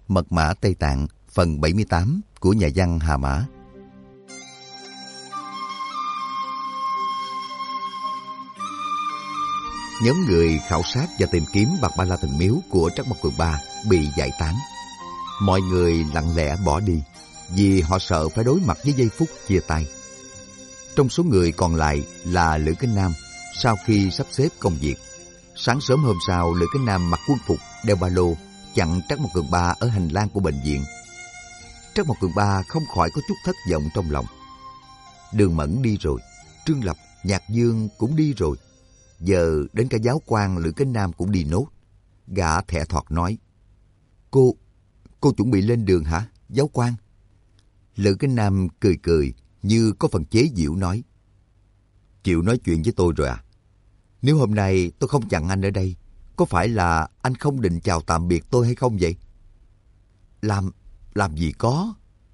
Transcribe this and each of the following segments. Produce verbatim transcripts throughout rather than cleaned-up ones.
Mật mã Tây Tạng phần bảy mươi tám của nhà văn Hà Mã. Nhóm người khảo sát và tìm kiếm Bạt Ba La Thần Miếu của Trắc Mộc Cường Ba bị giải tán. Mọi người lặng lẽ bỏ đi vì họ sợ phải đối mặt với giây phút chia tay. Trong số người còn lại là Lữ Kính Nam. Sau khi sắp xếp công việc, sáng sớm hôm sau, Lữ Kính Nam mặc quân phục, đeo ba lô, chặn Trắc Mộc Cường Ba ở hành lang của bệnh viện. Trắc Mộc Cường Ba không khỏi có chút thất vọng trong lòng. Đường Mẫn đi rồi, Trương Lập, Nhạc Dương cũng đi rồi. Giờ đến cả giáo quan Lữ Kính Nam cũng đi nốt. Gã thẹ thọt nói: Cô, cô chuẩn bị lên đường hả, giáo quan? Lữ Kính Nam cười cười như có phần chế giễu nói: Chịu nói chuyện với tôi rồi à? Nếu hôm nay tôi không chặn anh ở đây, có phải là anh không định chào tạm biệt tôi hay không vậy? Làm, làm gì có.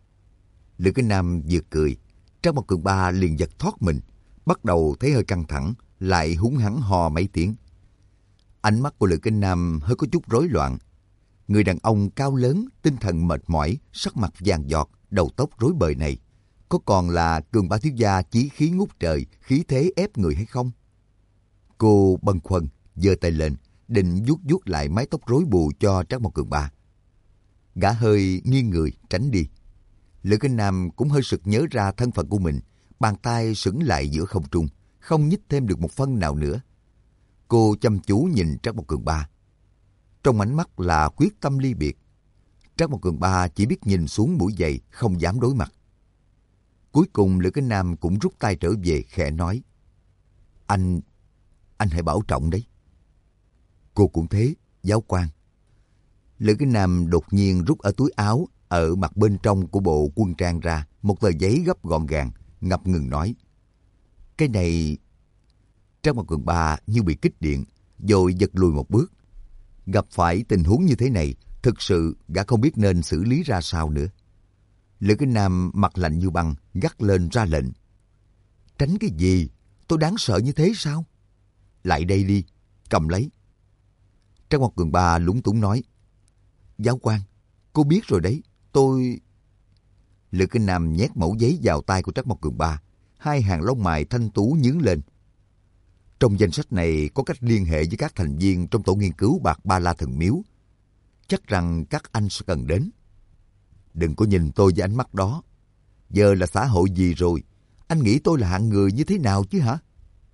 Lữ Kính Nam vừa cười, Trắc Mộc Cường Ba liền giật thoát mình, bắt đầu thấy hơi căng thẳng, lại húng hắng ho mấy tiếng. Ánh mắt của Lữ Kính Nam hơi có chút rối loạn. Người đàn ông cao lớn, tinh thần mệt mỏi, sắc mặt vàng giọt, đầu tóc rối bời này, có còn là Cường Ba thiếu gia chí khí ngút trời, khí thế ép người hay không? Cô bâng khuâng giơ tay lên, định vuốt vuốt lại mái tóc rối bù cho Trắc Mộc Cường Ba. Gã hơi nghiêng người tránh đi. Lữ Kính Nam cũng hơi sực nhớ ra thân phận của mình, bàn tay sững lại giữa không trung, không nhích thêm được một phân nào nữa. Cô chăm chú nhìn Trắc Mộc Cường Ba. Trong ánh mắt là quyết tâm ly biệt. Trắc Mộc Cường Ba chỉ biết nhìn xuống mũi giày, không dám đối mặt. Cuối cùng Lữ Kính Nam cũng rút tay trở về, khẽ nói: Anh, anh hãy bảo trọng đấy. Cô cũng thế, giáo quan. Lữ Kính Nam đột nhiên rút ở túi áo, ở mặt bên trong của bộ quân trang ra, một tờ giấy gấp gọn gàng, ngập ngừng nói: Cái này... Trắc Mộc Cường Ba như bị kích điện, rồi giật lùi một bước. Gặp phải tình huống như thế này, thực sự gã không biết nên xử lý ra sao nữa. Lữ Kính Nam mặt lạnh như băng, gắt lên ra lệnh: Tránh cái gì? Tôi đáng sợ như thế sao? Lại đây đi, cầm lấy. Trắc Mộc Cường Ba lúng túng nói: Giáo quan, cô biết rồi đấy, tôi... Lữ Kính Nam nhét mẩu giấy vào tay của Trắc Mộc Cường Ba, hai hàng lông mày thanh tú nhướng lên. Trong danh sách này có cách liên hệ với các thành viên trong tổ nghiên cứu Bạt Ba La Thần Miếu. Chắc rằng các anh sẽ cần đến. Đừng có nhìn tôi với ánh mắt đó. Giờ là xã hội gì rồi? Anh nghĩ tôi là hạng người như thế nào chứ hả?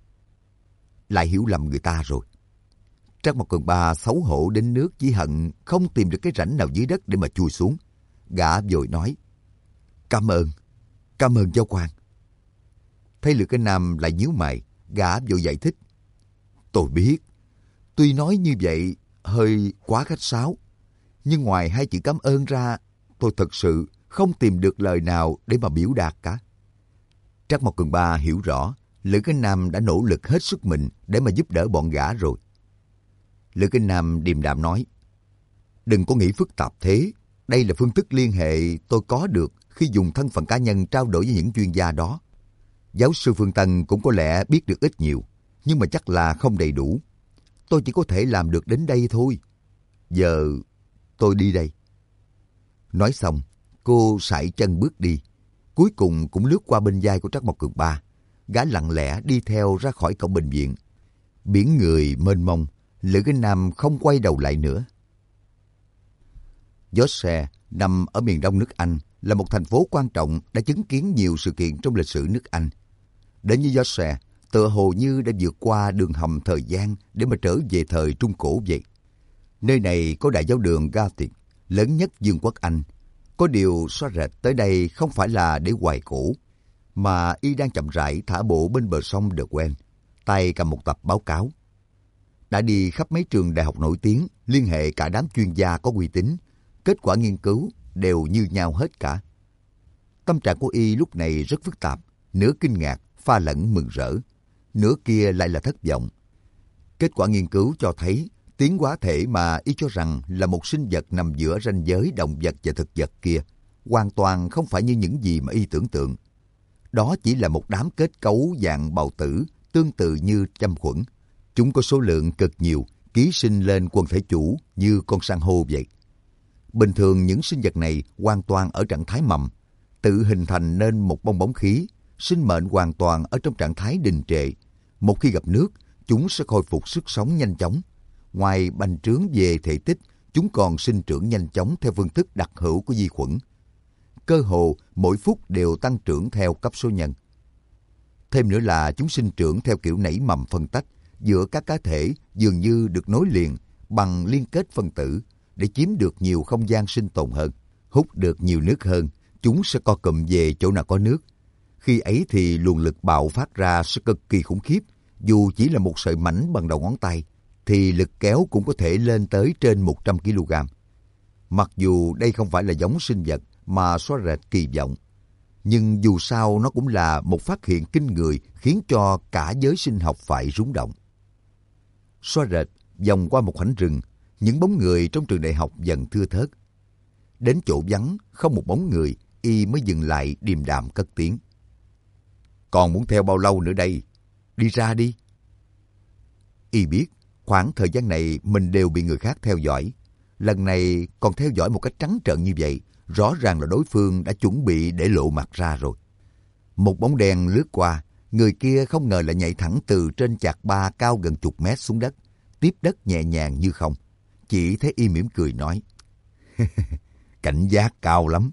Lại hiểu lầm người ta rồi. Trắc Mộc Cường Ba xấu hổ đến nước chỉ hận không tìm được cái rãnh nào dưới đất để mà chui xuống. Gã vội nói: Cảm ơn, cảm ơn giáo quan. Thấy Lữ Kính Nam lại nhíu mày, gã vội giải thích: Tôi biết, tuy nói như vậy hơi quá khách sáo, nhưng ngoài hai chữ cảm ơn ra, tôi thật sự không tìm được lời nào để mà biểu đạt cả. Trắc Mộc Cường Ba hiểu rõ, Lữ Kính Nam đã nỗ lực hết sức mình để mà giúp đỡ bọn gã rồi. Lữ Kính Nam điềm đạm nói: Đừng có nghĩ phức tạp thế, đây là phương thức liên hệ tôi có được khi dùng thân phận cá nhân trao đổi với những chuyên gia đó. Giáo sư Phương Tân cũng có lẽ biết được ít nhiều, nhưng mà chắc là không đầy đủ. Tôi chỉ có thể làm được đến đây thôi. Giờ tôi đi đây. Nói xong, cô sải chân bước đi, cuối cùng cũng lướt qua bên vai của Trắc Mộc Cường Ba. Gã lặng lẽ đi theo ra khỏi cổng bệnh viện. Biển người mênh mông, Lữ Kính Nam không quay đầu lại nữa. Yorkshire nằm ở miền đông nước Anh, là một thành phố quan trọng đã chứng kiến nhiều sự kiện trong lịch sử nước Anh. Đến với Yorkshire, tựa hồ như đã vượt qua đường hầm thời gian để mà trở về thời Trung Cổ vậy. Nơi này có đại giáo đường Gothic, lớn nhất Vương quốc Anh. Có điều xóa rệt tới đây không phải là để hoài cổ, mà y đang chậm rãi thả bộ bên bờ sông The Wen, tay cầm một tập báo cáo. Đã đi khắp mấy trường đại học nổi tiếng, liên hệ cả đám chuyên gia có uy tín, kết quả nghiên cứu đều như nhau hết cả. Tâm trạng của y lúc này rất phức tạp, nửa kinh ngạc, pha lẫn mừng rỡ, nửa kia lại là thất vọng. Kết quả nghiên cứu cho thấy tiến hóa thể mà y cho rằng là một sinh vật nằm giữa ranh giới động vật và thực vật kia hoàn toàn không phải như những gì mà y tưởng tượng. Đó chỉ là một đám kết cấu dạng bào tử tương tự như châm khuẩn. Chúng có số lượng cực nhiều, ký sinh lên quần thể chủ như con san hô vậy. Bình thường những sinh vật này hoàn toàn ở trạng thái mầm, tự hình thành nên một bong bóng khí, sinh mệnh hoàn toàn ở trong trạng thái đình trệ. Một khi gặp nước, chúng sẽ khôi phục sức sống nhanh chóng. Ngoài bành trướng về thể tích, chúng còn sinh trưởng nhanh chóng theo phương thức đặc hữu của vi khuẩn. Cơ hồ mỗi phút đều tăng trưởng theo cấp số nhân. Thêm nữa là chúng sinh trưởng theo kiểu nảy mầm phân tách giữa các cá thể dường như được nối liền bằng liên kết phân tử để chiếm được nhiều không gian sinh tồn hơn. Hút được nhiều nước hơn, chúng sẽ co cụm về chỗ nào có nước. Khi ấy thì luồng lực bạo phát ra sẽ cực kỳ khủng khiếp. Dù chỉ là một sợi mảnh bằng đầu ngón tay, thì lực kéo cũng có thể lên tới trên một trăm ki lô gam. Mặc dù đây không phải là giống sinh vật mà xóa rệt kỳ vọng, nhưng dù sao nó cũng là một phát hiện kinh người khiến cho cả giới sinh học phải rúng động. Xóa rệt vòng qua một khoảnh rừng, những bóng người trong trường đại học dần thưa thớt. Đến chỗ vắng, không một bóng người, y mới dừng lại điềm đạm cất tiếng. Còn muốn theo bao lâu nữa đây? Đi ra đi. Y biết, khoảng thời gian này mình đều bị người khác theo dõi. Lần này còn theo dõi một cách trắng trợn như vậy, rõ ràng là đối phương đã chuẩn bị để lộ mặt ra rồi. Một bóng đen lướt qua, người kia không ngờ lại nhảy thẳng từ trên chạc ba cao gần chục mét xuống đất, tiếp đất nhẹ nhàng như không. Chỉ thấy y mỉm cười nói, cảnh giác cao lắm.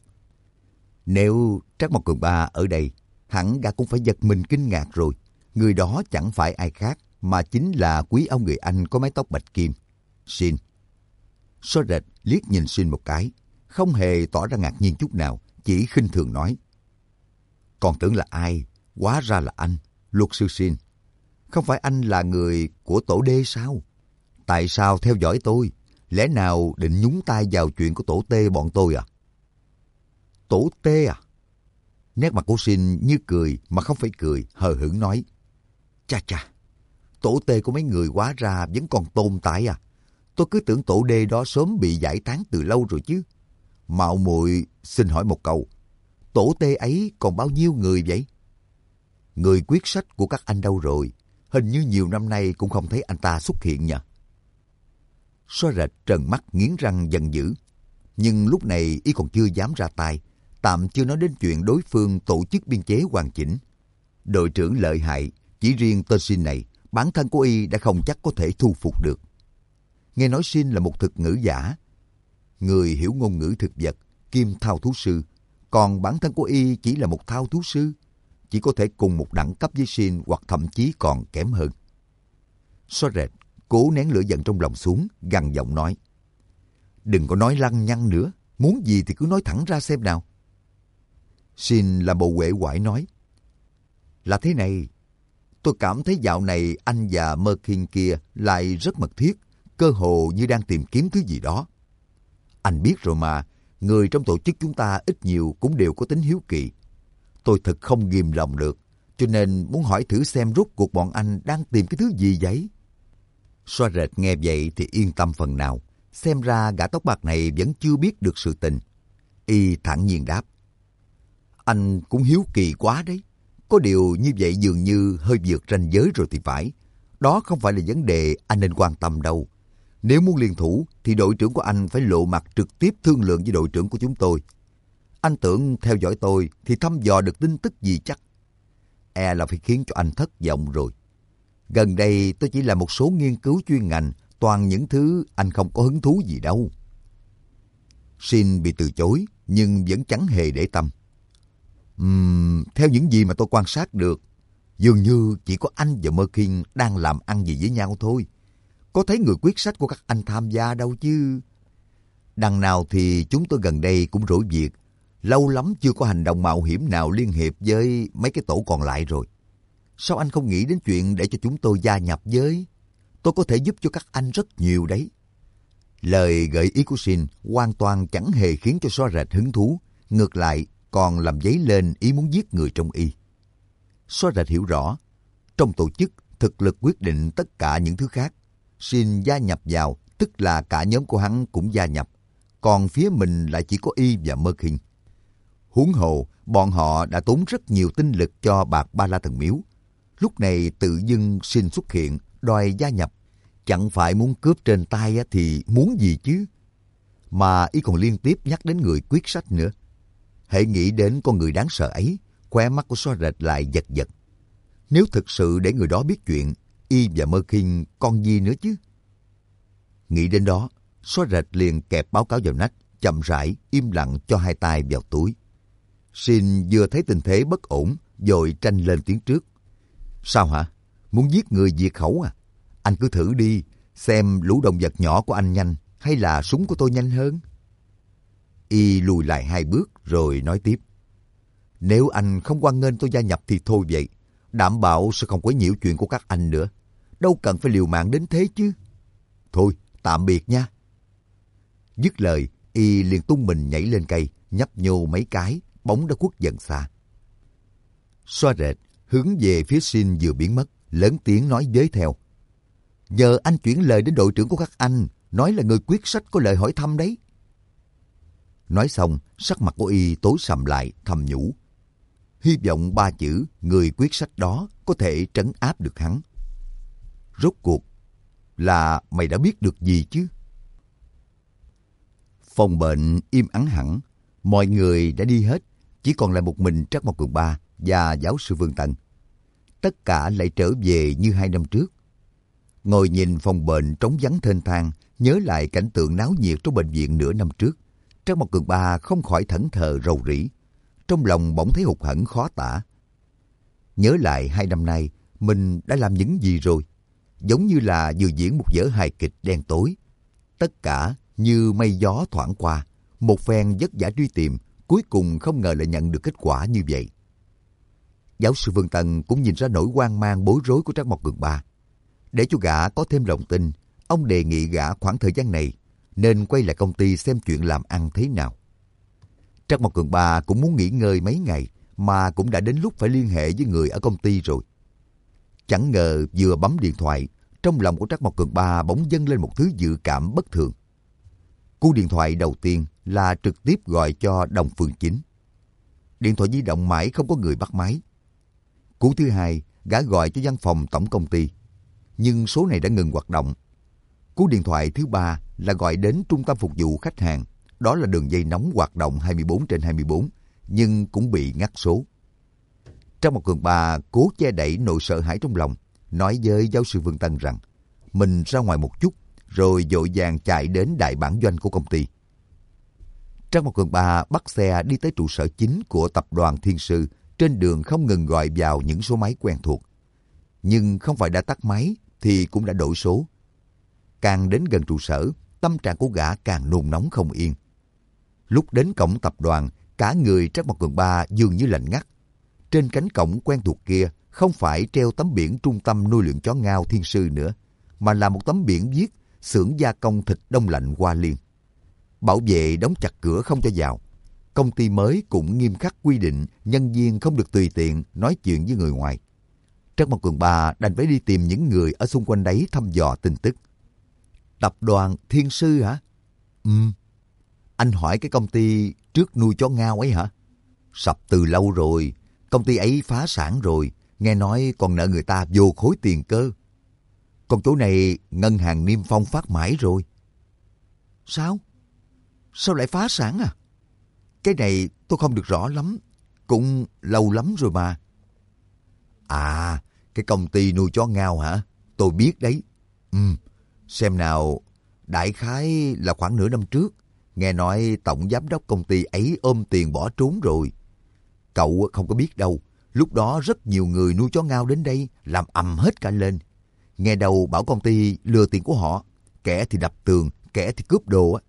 Nếu Trác Mộc Cường Ba ở đây, hẳn gã cũng phải giật mình kinh ngạc rồi. Người đó chẳng phải ai khác, mà chính là quý ông người Anh có mái tóc bạch kim, Shin. Xóa rệt liếc nhìn Shin một cái, không hề tỏ ra ngạc nhiên chút nào, chỉ khinh thường nói. Còn tưởng là ai, hóa ra là anh, luật sư Shin. Không phải anh là người của tổ đê sao? Tại sao theo dõi tôi? Lẽ nào định nhúng tay vào chuyện của tổ tê bọn tôi à? Tổ tê à? Nét mặt của Shin như cười mà không phải cười, hờ hững nói. Chà chà, tổ tê của mấy người hóa ra vẫn còn tồn tại à? Tôi cứ tưởng tổ đê đó sớm bị giải tán từ lâu rồi chứ. Mạo muội xin hỏi một câu, tổ tê ấy còn bao nhiêu người vậy? Người quyết sách của các anh đâu rồi? Hình như nhiều năm nay cũng không thấy anh ta xuất hiện nhỉ? Xóa rệt trợn mắt nghiến răng giận dữ. Nhưng lúc này y còn chưa dám ra tay, tạm chưa nói đến chuyện đối phương tổ chức biên chế hoàn chỉnh. Đội trưởng lợi hại, chỉ riêng tên Shin này, bản thân của y đã không chắc có thể thu phục được. Nghe nói Shin là một thực ngữ giả, người hiểu ngôn ngữ thực vật, kiêm thao thú sư, còn bản thân của y chỉ là một thao thú sư, chỉ có thể cùng một đẳng cấp với Shin hoặc thậm chí còn kém hơn. Xóa rệt cố nén lửa giận trong lòng xuống, gằn giọng nói. Đừng có nói lăng nhăng nữa, muốn gì thì cứ nói thẳng ra xem nào. Shin làm bộ uể oải nói. Là thế này, tôi cảm thấy dạo này anh và Merkin kia lại rất mật thiết, cơ hồ như đang tìm kiếm thứ gì đó. Anh biết rồi mà, người trong tổ chức chúng ta ít nhiều cũng đều có tính hiếu kỳ. Tôi thật không ghìm lòng được, cho nên muốn hỏi thử xem rốt cuộc bọn anh đang tìm cái thứ gì vậy? Xóa rệt nghe vậy thì yên tâm phần nào, xem ra gã tóc bạc này vẫn chưa biết được sự tình. Y thản nhiên đáp. Anh cũng hiếu kỳ quá đấy. Có điều như vậy dường như hơi vượt ranh giới rồi thì phải. Đó không phải là vấn đề anh nên quan tâm đâu. Nếu muốn liên thủ thì đội trưởng của anh phải lộ mặt trực tiếp thương lượng với đội trưởng của chúng tôi. Anh tưởng theo dõi tôi thì thăm dò được tin tức gì chắc. E là phải khiến cho anh thất vọng rồi. Gần đây tôi chỉ làm một số nghiên cứu chuyên ngành, toàn những thứ anh không có hứng thú gì đâu. Shin bị từ chối nhưng vẫn chẳng hề để tâm. Uhm, theo những gì mà tôi quan sát được, dường như chỉ có anh và Merkin đang làm ăn gì với nhau thôi. Có thấy người quyết sách của các anh tham gia đâu chứ. Đằng nào thì chúng tôi gần đây cũng rỗi việc. Lâu lắm chưa có hành động mạo hiểm nào liên hiệp với mấy cái tổ còn lại rồi. Sao anh không nghĩ đến chuyện để cho chúng tôi gia nhập với? Tôi có thể giúp cho các anh rất nhiều đấy. Lời gợi ý của Shin hoàn toàn chẳng hề khiến cho Xóa rệt hứng thú. Ngược lại còn làm dấy lên ý muốn giết người trong y. Xóa rệt hiểu rõ, trong tổ chức thực lực quyết định tất cả những thứ khác. Shin gia nhập vào tức là cả nhóm của hắn cũng gia nhập. Còn phía mình lại chỉ có y và Merkin. Huống hồ, bọn họ đã tốn rất nhiều tinh lực cho bạc Ba La Thần Miếu. Lúc này tự dưng Shin xuất hiện, đòi gia nhập. Chẳng phải muốn cướp trên tay thì muốn gì chứ? mà y còn liên tiếp nhắc đến người quyết sách nữa. Hễ nghĩ đến con người đáng sợ ấy, khóe mắt của xóa rệt lại giật giật. Nếu thực sự để người đó biết chuyện, y và Mơ Kinh còn gì nữa chứ? Nghĩ đến đó, xóa rệt liền kẹp báo cáo vào nách, chậm rãi, im lặng cho hai tay vào túi. Xin vừa thấy tình thế bất ổn, vội tranh lên tiếng trước. Sao hả? Muốn giết người diệt khẩu à? Anh cứ thử đi, xem lũ động vật nhỏ của anh nhanh hay là súng của tôi nhanh hơn. Y lùi lại hai bước rồi nói tiếp. Nếu anh không hoan nghênh tôi gia nhập thì thôi vậy. Đảm bảo sẽ không quấy nhiễu chuyện của các anh nữa. Đâu cần phải liều mạng đến thế chứ. Thôi, tạm biệt nha. Dứt lời, Y liền tung mình nhảy lên cây, nhấp nhô mấy cái, bóng đã khuất dần xa. Xoa rệt, hướng về phía Xin vừa biến mất, lớn tiếng nói với theo. Giờ anh chuyển lời đến đội trưởng của các anh, nói là người quyết sách có lời hỏi thăm đấy. Nói xong, sắc mặt của Y tối sầm lại, thầm nhủ. Hy vọng ba chữ người quyết sách đó có thể trấn áp được hắn. Rốt cuộc là mày đã biết được gì chứ? Phòng bệnh im ắng hẳn, mọi người đã đi hết, chỉ còn lại một mình Trác Mộc Cường Ba và giáo sư Vương Tân. Tất cả lại trở về như hai năm trước. Ngồi nhìn phòng bệnh trống vắng thênh thang, nhớ lại cảnh tượng náo nhiệt trong bệnh viện nửa năm trước, Trác Mộc Cường Ba không khỏi thẫn thờ rầu rĩ. Trong lòng bỗng thấy hụt hẫng khó tả. Nhớ lại hai năm nay, mình đã làm những gì rồi? Giống như là vừa diễn một vở hài kịch đen tối. Tất cả như mây gió thoảng qua, một phen vất vả truy tìm, cuối cùng không ngờ lại nhận được kết quả như vậy. Giáo sư Vương Tân cũng nhìn ra nỗi hoang mang bối rối của Trác Mộc Cường Ba. Để cho gã có thêm lòng tin, ông đề nghị gã khoảng thời gian này nên quay lại công ty xem chuyện làm ăn thế nào. Trác Mộc Cường Ba cũng muốn nghỉ ngơi mấy ngày, mà cũng đã đến lúc phải liên hệ với người ở công ty rồi. Chẳng ngờ vừa bấm điện thoại, trong lòng của Trác Mộc Cường Ba bỗng dâng lên một thứ dự cảm bất thường. Cú điện thoại đầu tiên là trực tiếp gọi cho Đồng Phương Chính. Điện thoại di động mãi không có người bắt máy. Cú thứ hai, gã gọi cho văn phòng tổng công ty, nhưng số này đã ngừng hoạt động. Cú điện thoại thứ ba là gọi đến trung tâm phục vụ khách hàng. Đó là đường dây nóng hoạt động hai mươi bốn trên hai mươi bốn, nhưng cũng bị ngắt số. Trác Mộc Cường Ba cố che đậy nỗi sợ hãi trong lòng, nói với giáo sư Vương Tân rằng mình ra ngoài một chút, rồi vội vàng chạy đến đại bản doanh của công ty. Trác Mộc Cường Ba bắt xe đi tới trụ sở chính của tập đoàn Thiên Sư, trên đường không ngừng gọi vào những số máy quen thuộc. Nhưng không phải đã tắt máy thì cũng đã đổi số. Càng đến gần trụ sở, tâm trạng của gã càng nôn nóng không yên. Lúc đến cổng tập đoàn, cả người Trác Mộc Cường Ba dường như lạnh ngắt. Trên cánh cổng quen thuộc kia không phải treo tấm biển trung tâm nuôi luyện chó ngao Thiên Sư nữa, mà là một tấm biển viết xưởng gia công thịt đông lạnh Hoa Liên. Bảo vệ đóng chặt cửa không cho vào. Công ty mới cũng nghiêm khắc quy định nhân viên không được tùy tiện nói chuyện với người ngoài. Trác Mộc Cường Ba đành phải đi tìm những người ở xung quanh đấy thăm dò tin tức. Tập đoàn Thiên Sư hả? Ừ. Anh hỏi cái công ty trước nuôi chó ngao ấy hả? Sập từ lâu rồi. Công ty ấy phá sản rồi. Nghe nói còn nợ người ta vô khối tiền cơ. Còn chỗ này ngân hàng Niêm Phong phát mãi rồi. Sao? Sao lại phá sản à? Cái này tôi không được rõ lắm. Cũng lâu lắm rồi mà. À, cái công ty nuôi chó ngao hả? Tôi biết đấy. Ừ. Xem nào, đại khái là khoảng nửa năm trước, nghe nói tổng giám đốc công ty ấy ôm tiền bỏ trốn rồi. Cậu không có biết đâu, lúc đó rất nhiều người nuôi chó ngao đến đây làm ầm hết cả lên. Nghe đầu bảo công ty lừa tiền của họ, kẻ thì đập tường, kẻ thì cướp đồ á.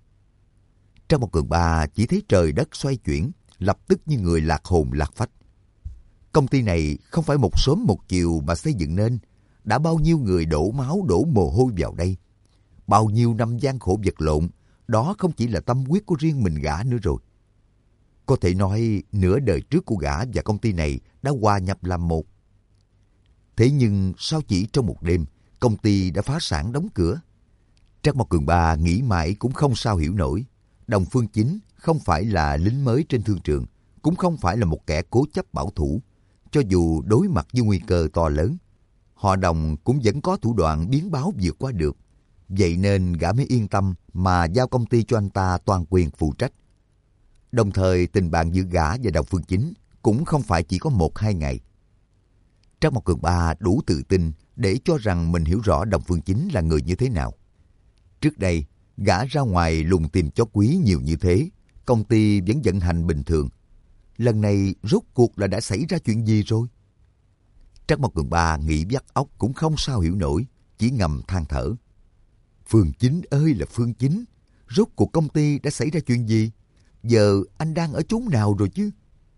Trác Mộc Cường Ba chỉ thấy trời đất xoay chuyển, lập tức như người lạc hồn lạc phách. Công ty này không phải một sớm một chiều mà xây dựng nên. Đã bao nhiêu người đổ máu đổ mồ hôi vào đây. Bao nhiêu năm gian khổ vật lộn, đó không chỉ là tâm huyết của riêng mình gã nữa rồi. Có thể nói nửa đời trước của gã và công ty này đã hòa nhập làm một. Thế nhưng sao chỉ trong một đêm, công ty đã phá sản đóng cửa? Trác Mộc Cường Ba nghĩ mãi cũng không sao hiểu nổi. Đồng Phương Chính không phải là lính mới trên thương trường, cũng không phải là một kẻ cố chấp bảo thủ. Cho dù đối mặt với nguy cơ to lớn, họ Đồng cũng vẫn có thủ đoạn biến báo vượt qua được. vậy nên gã mới yên tâm mà giao công ty cho anh ta toàn quyền phụ trách. Đồng thời tình bạn giữa gã và Đồng Phương Chính cũng không phải chỉ có một hai ngày. Trác Mộc Cường Ba đủ tự tin để cho rằng mình hiểu rõ Đồng Phương Chính là người như thế nào. Trước đây, gã ra ngoài lùng tìm chó quý nhiều như thế, công ty vẫn vận hành bình thường. Lần này rốt cuộc là đã xảy ra chuyện gì rồi? Trác Mộc Cường Ba nghĩ vắt óc cũng không sao hiểu nổi, chỉ ngầm than thở. Phương Chính ơi là Phương Chính, rốt cuộc công ty đã xảy ra chuyện gì? Giờ anh đang ở chốn nào rồi chứ?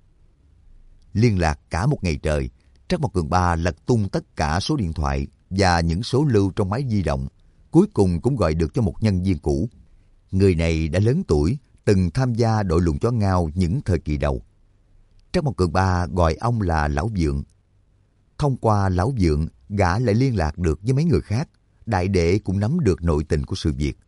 Liên lạc cả một ngày trời, Trác Mộc Cường Ba lật tung tất cả số điện thoại và những số lưu trong máy di động, cuối cùng cũng gọi được cho một nhân viên cũ. Người này đã lớn tuổi, từng tham gia đội luồn chó ngao những thời kỳ đầu. Trác Mộc Cường Ba gọi ông là Lão Vượng. Thông qua Lão Vượng, gã lại liên lạc được với mấy người khác, đại đệ cũng nắm được nội tình của sự việc.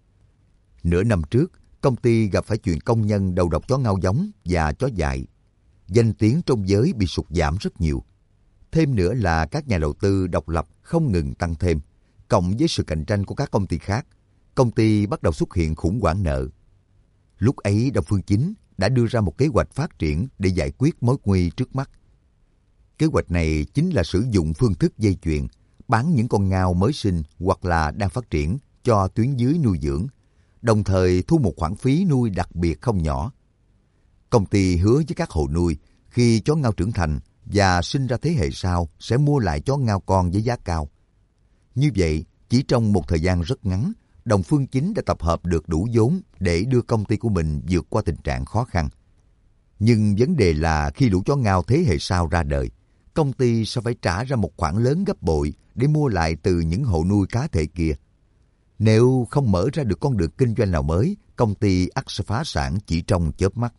Nửa năm trước, công ty gặp phải chuyện công nhân đầu độc chó ngao giống và chó dại. Danh tiếng trong giới bị sụt giảm rất nhiều. Thêm nữa là các nhà đầu tư độc lập không ngừng tăng thêm, cộng với sự cạnh tranh của các công ty khác, công ty bắt đầu xuất hiện khủng hoảng nợ. Lúc ấy Đồng Phương Chính đã đưa ra một kế hoạch phát triển để giải quyết mối nguy trước mắt. Kế hoạch này chính là sử dụng phương thức dây chuyền, bán những con ngao mới sinh hoặc là đang phát triển cho tuyến dưới nuôi dưỡng, đồng thời thu một khoản phí nuôi đặc biệt không nhỏ. Công ty hứa với các hộ nuôi khi chó ngao trưởng thành và sinh ra thế hệ sau sẽ mua lại chó ngao con với giá cao. Như vậy, chỉ trong một thời gian rất ngắn, Đồng Phương Chính đã tập hợp được đủ vốn để đưa công ty của mình vượt qua tình trạng khó khăn. Nhưng vấn đề là khi lũ chó ngao thế hệ sau ra đời, công ty sẽ phải trả ra một khoản lớn gấp bội để mua lại từ những hộ nuôi cá thể kia. Nếu không mở ra được con đường kinh doanh nào mới, công ty ắt sẽ phá sản chỉ trong chớp mắt.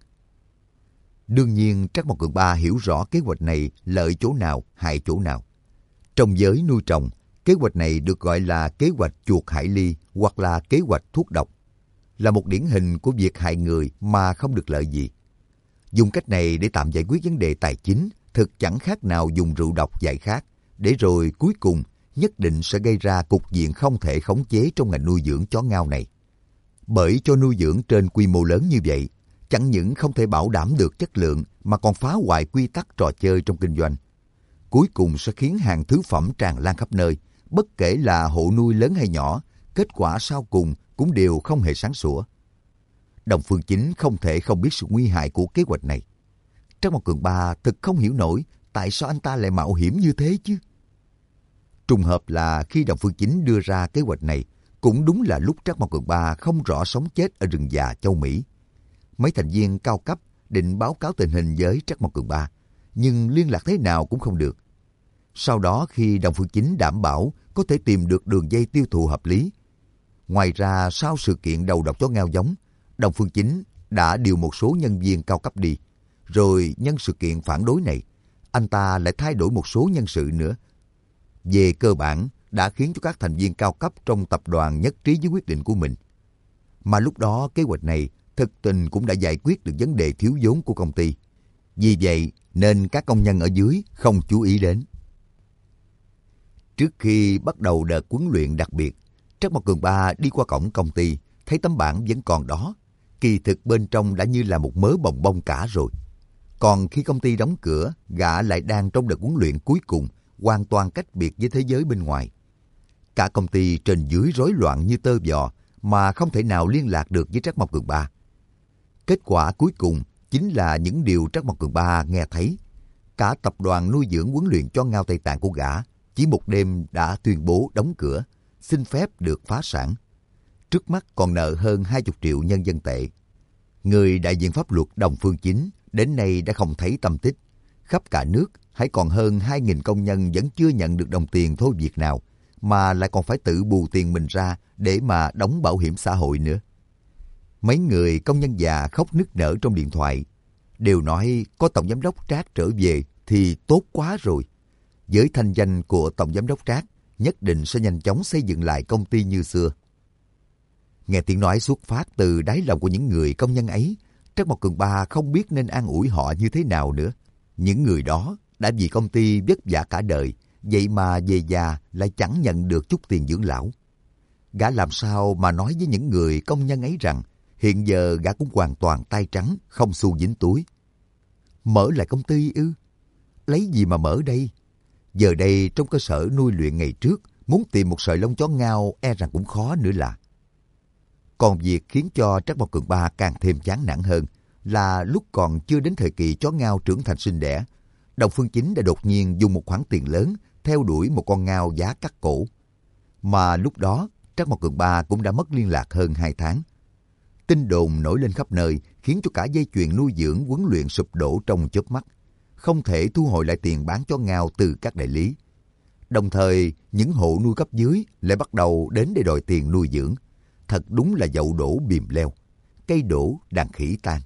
Đương nhiên, Trác Mộc Cường Ba hiểu rõ kế hoạch này lợi chỗ nào, hại chỗ nào. Trong giới nuôi trồng, kế hoạch này được gọi là kế hoạch chuột hải ly hoặc là kế hoạch thuốc độc, là một điển hình của việc hại người mà không được lợi gì. Dùng cách này để tạm giải quyết vấn đề tài chính, thực chẳng khác nào dùng rượu độc giải khát, để rồi cuối cùng nhất định sẽ gây ra cục diện không thể khống chế trong ngành nuôi dưỡng chó ngao này. Bởi cho nuôi dưỡng trên quy mô lớn như vậy, chẳng những không thể bảo đảm được chất lượng mà còn phá hoại quy tắc trò chơi trong kinh doanh. Cuối cùng sẽ khiến hàng thứ phẩm tràn lan khắp nơi, bất kể là hộ nuôi lớn hay nhỏ, kết quả sau cùng cũng đều không hề sáng sủa. Đồng Phương Chính không thể không biết sự nguy hại của kế hoạch này. Trác Mộc Cường Ba thực không hiểu nổi tại sao anh ta lại mạo hiểm như thế chứ. Trùng hợp là khi Đồng Phương Chính đưa ra kế hoạch này, cũng đúng là lúc Trác Mộc Cường Ba không rõ sống chết ở rừng già châu Mỹ. Mấy thành viên cao cấp định báo cáo tình hình với Trác Mộc Cường Ba, nhưng liên lạc thế nào cũng không được. Sau đó khi Đồng Phương Chính đảm bảo có thể tìm được đường dây tiêu thụ hợp lý. Ngoài ra sau sự kiện đầu độc chó ngao giống, Đồng Phương Chính đã điều một số nhân viên cao cấp đi. Rồi nhân sự kiện phản đối này, anh ta lại thay đổi một số nhân sự nữa. Về cơ bản, đã khiến cho các thành viên cao cấp trong tập đoàn nhất trí với quyết định của mình. Mà lúc đó kế hoạch này thực tình cũng đã giải quyết được vấn đề thiếu vốn của công ty. Vì vậy nên các công nhân ở dưới không chú ý đến. Trước khi bắt đầu đợt huấn luyện đặc biệt, Trác Mộc Cường Ba đi qua cổng công ty, thấy tấm bảng vẫn còn đó. Kỳ thực bên trong đã như là một mớ bồng bông cả rồi. Còn khi công ty đóng cửa, gã lại đang trong đợt huấn luyện cuối cùng, hoàn toàn cách biệt với thế giới bên ngoài. Cả công ty trên dưới rối loạn như tơ vò, mà không thể nào liên lạc được với Trác Mộc Cường Ba. Kết quả cuối cùng chính là những điều Trác Mộc Cường Ba nghe thấy. Cả tập đoàn nuôi dưỡng huấn luyện cho ngao Tây Tạng của gã chỉ một đêm đã tuyên bố đóng cửa, xin phép được phá sản. Trước mắt còn nợ hơn hai mươi triệu nhân dân tệ. Người đại diện pháp luật Đồng Phương Chính đến nay đã không thấy tăm tích. Khắp cả nước, hãy còn hơn hai nghìn công nhân vẫn chưa nhận được đồng tiền thôi việc nào, mà lại còn phải tự bù tiền mình ra để mà đóng bảo hiểm xã hội nữa. Mấy người công nhân già khóc nức nở trong điện thoại, đều nói có Tổng Giám đốc Trác trở về thì tốt quá rồi. Với thanh danh của Tổng Giám đốc Trác, nhất định sẽ nhanh chóng xây dựng lại công ty như xưa. Nghe tiếng nói xuất phát từ đáy lòng của những người công nhân ấy, Trác Mộc Cường Ba không biết nên an ủi họ như thế nào nữa. Những người đó đã vì công ty vất vả cả đời, vậy mà về già lại chẳng nhận được chút tiền dưỡng lão. Gã làm sao mà nói với những người công nhân ấy rằng hiện giờ gã cũng hoàn toàn tay trắng, không xu dính túi. Mở lại công ty ư? Lấy gì mà mở đây? Giờ đây trong cơ sở nuôi luyện ngày trước, muốn tìm một sợi lông chó ngao e rằng cũng khó nữa là. Còn việc khiến cho Trác Mộc Cường Ba càng thêm chán nản hơn là lúc còn chưa đến thời kỳ chó ngao trưởng thành sinh đẻ, Đồng Phương Chính đã đột nhiên dùng một khoản tiền lớn theo đuổi một con ngao giá cắt cổ. Mà lúc đó, Trác Mộc Cường Ba cũng đã mất liên lạc hơn hai tháng. Tin đồn nổi lên khắp nơi khiến cho cả dây chuyền nuôi dưỡng huấn luyện sụp đổ trong chớp mắt, không thể thu hồi lại tiền bán chó ngao từ các đại lý. Đồng thời, những hộ nuôi cấp dưới lại bắt đầu đến để đòi tiền nuôi dưỡng. Thật đúng là dậu đổ bìm leo, cây đổ đàn khỉ tan.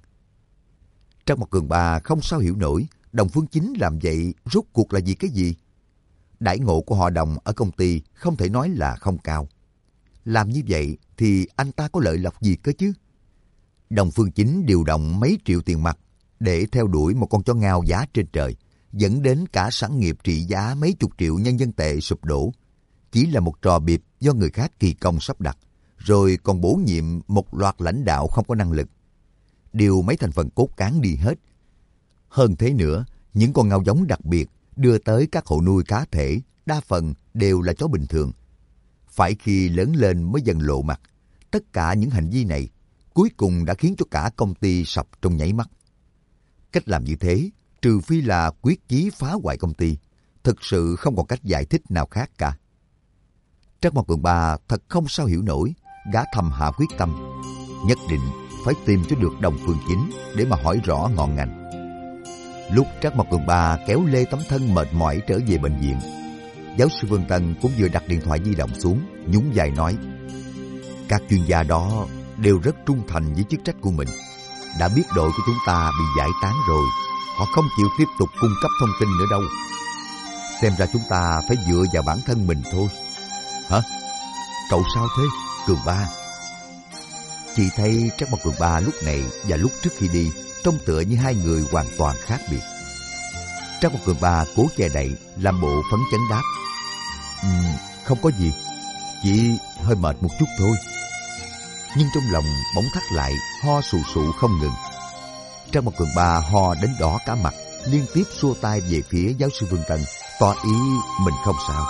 Trác Mộc Cường Ba không sao hiểu nổi Đồng Phương Chính làm vậy rốt cuộc là vì cái gì? Đãi ngộ của họ Đồng ở công ty không thể nói là không cao. Làm như vậy thì anh ta có lợi lộc gì cơ chứ? Đồng Phương Chính điều động mấy triệu tiền mặt để theo đuổi một con chó ngao giá trên trời, dẫn đến cả sản nghiệp trị giá mấy chục triệu nhân dân tệ sụp đổ. Chỉ là một trò bịp do người khác kỳ công sắp đặt, rồi còn bổ nhiệm một loạt lãnh đạo không có năng lực. Điều mấy thành phần cốt cán đi hết. Hơn thế nữa, những con ngao giống đặc biệt đưa tới các hộ nuôi cá thể, đa phần đều là chó bình thường. Phải khi lớn lên mới dần lộ mặt. Tất cả những hành vi này cuối cùng đã khiến cho cả công ty sập trong nháy mắt. Cách làm như thế, trừ phi là quyết chí phá hoại công ty, thực sự không còn cách giải thích nào khác cả. Trác Mộc Cường Ba thật không sao hiểu nổi, gã thầm hạ quyết tâm, nhất định phải tìm cho được Đồng Phương Chính để mà hỏi rõ ngọn ngành. Lúc Trác Mộc Cường Ba kéo lê tấm thân mệt mỏi trở về bệnh viện, giáo sư Vương Tân cũng vừa đặt điện thoại di động xuống, nhún vai nói: các chuyên gia đó đều rất trung thành với chức trách của mình. Đã biết đội của chúng ta bị giải tán rồi, họ không chịu tiếp tục cung cấp thông tin nữa đâu. Xem ra chúng ta phải dựa vào bản thân mình thôi. Hả? Cậu sao thế, Cường Ba? Chị thấy Trác Mộc Cường Ba lúc này và lúc trước khi đi trông tựa như hai người hoàn toàn khác biệt. Trác Mộc Cường Ba cố che đậy, làm bộ phấn chấn đáp: um, không có gì, chỉ hơi mệt một chút thôi. Nhưng trong lòng bỗng thắt lại, ho sù sụ không ngừng. Trác Mộc Cường Ba ho đến đỏ cả mặt, liên tiếp xua tay về phía giáo sư Vương Tân, tỏ ý mình không sao.